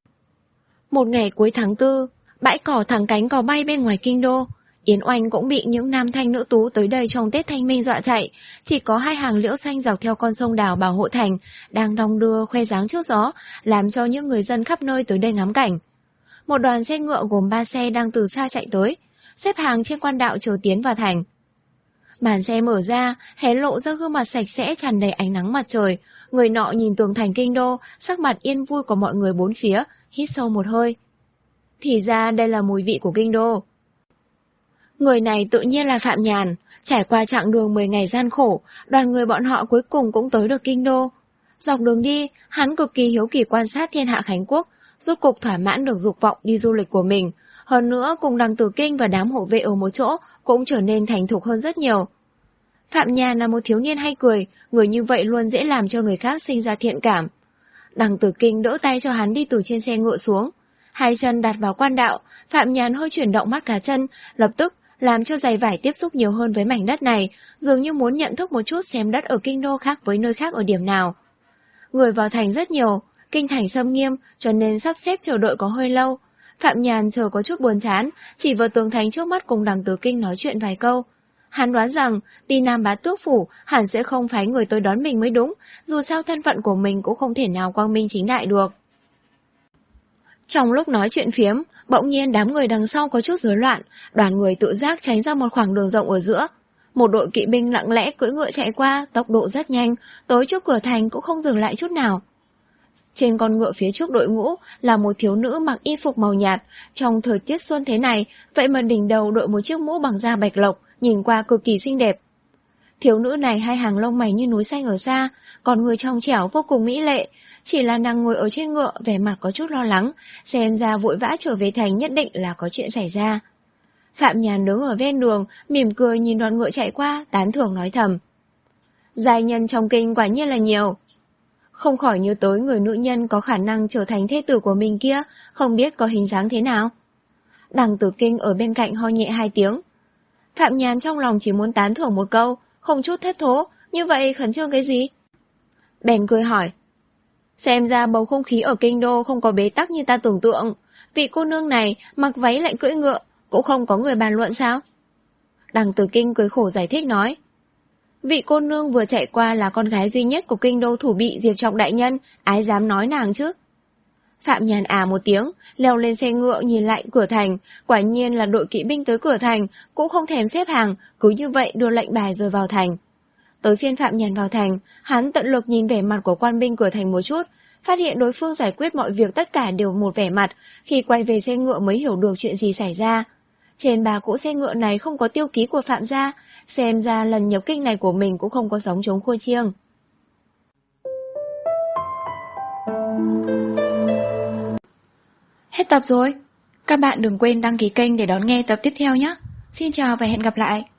Một ngày cuối tháng tư, bãi cỏ thẳng cánh cò bay bên ngoài kinh đô, Yến Oanh cũng bị những nam thanh nữ tú tới đây trong Tết Thanh Minh dọa chạy. Chỉ có hai hàng liễu xanh dọc theo con sông đào Bảo Hộ Thành đang đong đưa khoe dáng trước gió, làm cho những người dân khắp nơi tới đây ngắm cảnh. Một đoàn xe ngựa gồm ba xe đang từ xa chạy tới, xếp hàng trên quan đạo chờ tiến vào thành. Màn xe mở ra, hé lộ ra gương mặt sạch sẽ tràn đầy ánh nắng mặt trời. Người nọ nhìn tường thành kinh đô, sắc mặt yên vui của mọi người bốn phía, hít sâu một hơi. Thì ra đây là mùi vị của kinh đô. Người này tự nhiên là Phạm Nhàn. Trải qua chặng đường mười ngày gian khổ, đoàn người bọn họ cuối cùng cũng tới được kinh đô. Dọc đường đi, hắn cực kỳ hiếu kỳ quan sát thiên hạ Khánh Quốc, rốt cục thỏa mãn được dục vọng đi du lịch của mình. Hơn nữa cùng Đằng Tử Kinh và đám hộ vệ ở một chỗ cũng trở nên thành thục hơn rất nhiều. Phạm Nhàn là một thiếu niên hay cười, người như vậy luôn dễ làm cho người khác sinh ra thiện cảm. Đằng Tử Kinh đỡ tay cho hắn đi từ trên xe ngựa xuống. Hai chân đặt vào quan đạo, Phạm Nhàn hơi chuyển động mắt cá chân, lập tức làm cho giày vải tiếp xúc nhiều hơn với mảnh đất này, dường như muốn nhận thức một chút xem đất ở kinh đô khác với nơi khác ở điểm nào. Người vào thành rất nhiều, kinh thành xâm nghiêm, cho nên sắp xếp chờ đợi có hơi lâu. Phạm Nhàn chờ có chút buồn chán, chỉ vào tường thành trước mắt cùng Đằng Tử Kinh nói chuyện vài câu. Hắn đoán rằng Ti Nam Bá Tước Phủ hẳn sẽ không phái người tới đón mình mới đúng, dù sao thân phận của mình cũng không thể nào quang minh chính đại được. Trong lúc nói chuyện phiếm, bỗng nhiên đám người đằng sau có chút rối loạn, đoàn người tự giác tránh ra một khoảng đường rộng ở giữa. Một đội kỵ binh lặng lẽ cưỡi ngựa chạy qua, tốc độ rất nhanh, tới trước cửa thành cũng không dừng lại chút nào. Trên con ngựa phía trước đội ngũ là một thiếu nữ mặc y phục màu nhạt, trong thời tiết xuân thế này, vậy mà đỉnh đầu đội một chiếc mũ bằng da bạch lộc, nhìn qua cực kỳ xinh đẹp. Thiếu nữ này hai hàng lông mày như núi xanh ở xa, còn người trong trẻo vô cùng mỹ lệ, chỉ là nàng ngồi ở trên ngựa vẻ mặt có chút lo lắng, xem ra vội vã trở về thành nhất định là có chuyện xảy ra. Phạm Nhàn đứng ở ven đường, mỉm cười nhìn đoàn ngựa chạy qua, tán thưởng nói thầm. Giai nhân trong kinh quả nhiên là nhiều. Không khỏi nhớ tới người nữ nhân có khả năng trở thành thê tử của mình kia, không biết có hình dáng thế nào. Đằng Tử Kinh ở bên cạnh ho nhẹ hai tiếng. Phạm Nhàn trong lòng chỉ muốn tán thưởng một câu, không chút thất thố, như vậy khẩn trương cái gì? Bèn cười hỏi. Xem ra bầu không khí ở kinh đô không có bế tắc như ta tưởng tượng. Vị cô nương này mặc váy lại cưỡi ngựa, cũng không có người bàn luận sao? Đằng Tử Kinh cười khổ giải thích nói. Vị cô nương vừa chạy qua là con gái duy nhất của kinh đô thủ bị Diệp Trọng đại nhân, ai dám nói nàng chứ? Phạm Nhàn à một tiếng, leo lên xe ngựa nhìn lại cửa thành, quả nhiên là đội kỵ binh tới cửa thành, cũng không thèm xếp hàng, cứ như vậy đưa lệnh bài rồi vào thành. Tới phiên Phạm Nhàn vào thành, hắn tận lực nhìn vẻ mặt của quan binh cửa thành một chút, phát hiện đối phương giải quyết mọi việc tất cả đều một vẻ mặt, khi quay về xe ngựa mới hiểu được chuyện gì xảy ra. Trên ba cỗ xe ngựa này không có tiêu ký của Phạm gia, xem ra lần nhập kinh này của mình cũng không có giống trống khua chiêng. Hết tập rồi. Các bạn đừng quên đăng ký kênh để đón nghe tập tiếp theo nhé. Xin chào và hẹn gặp lại.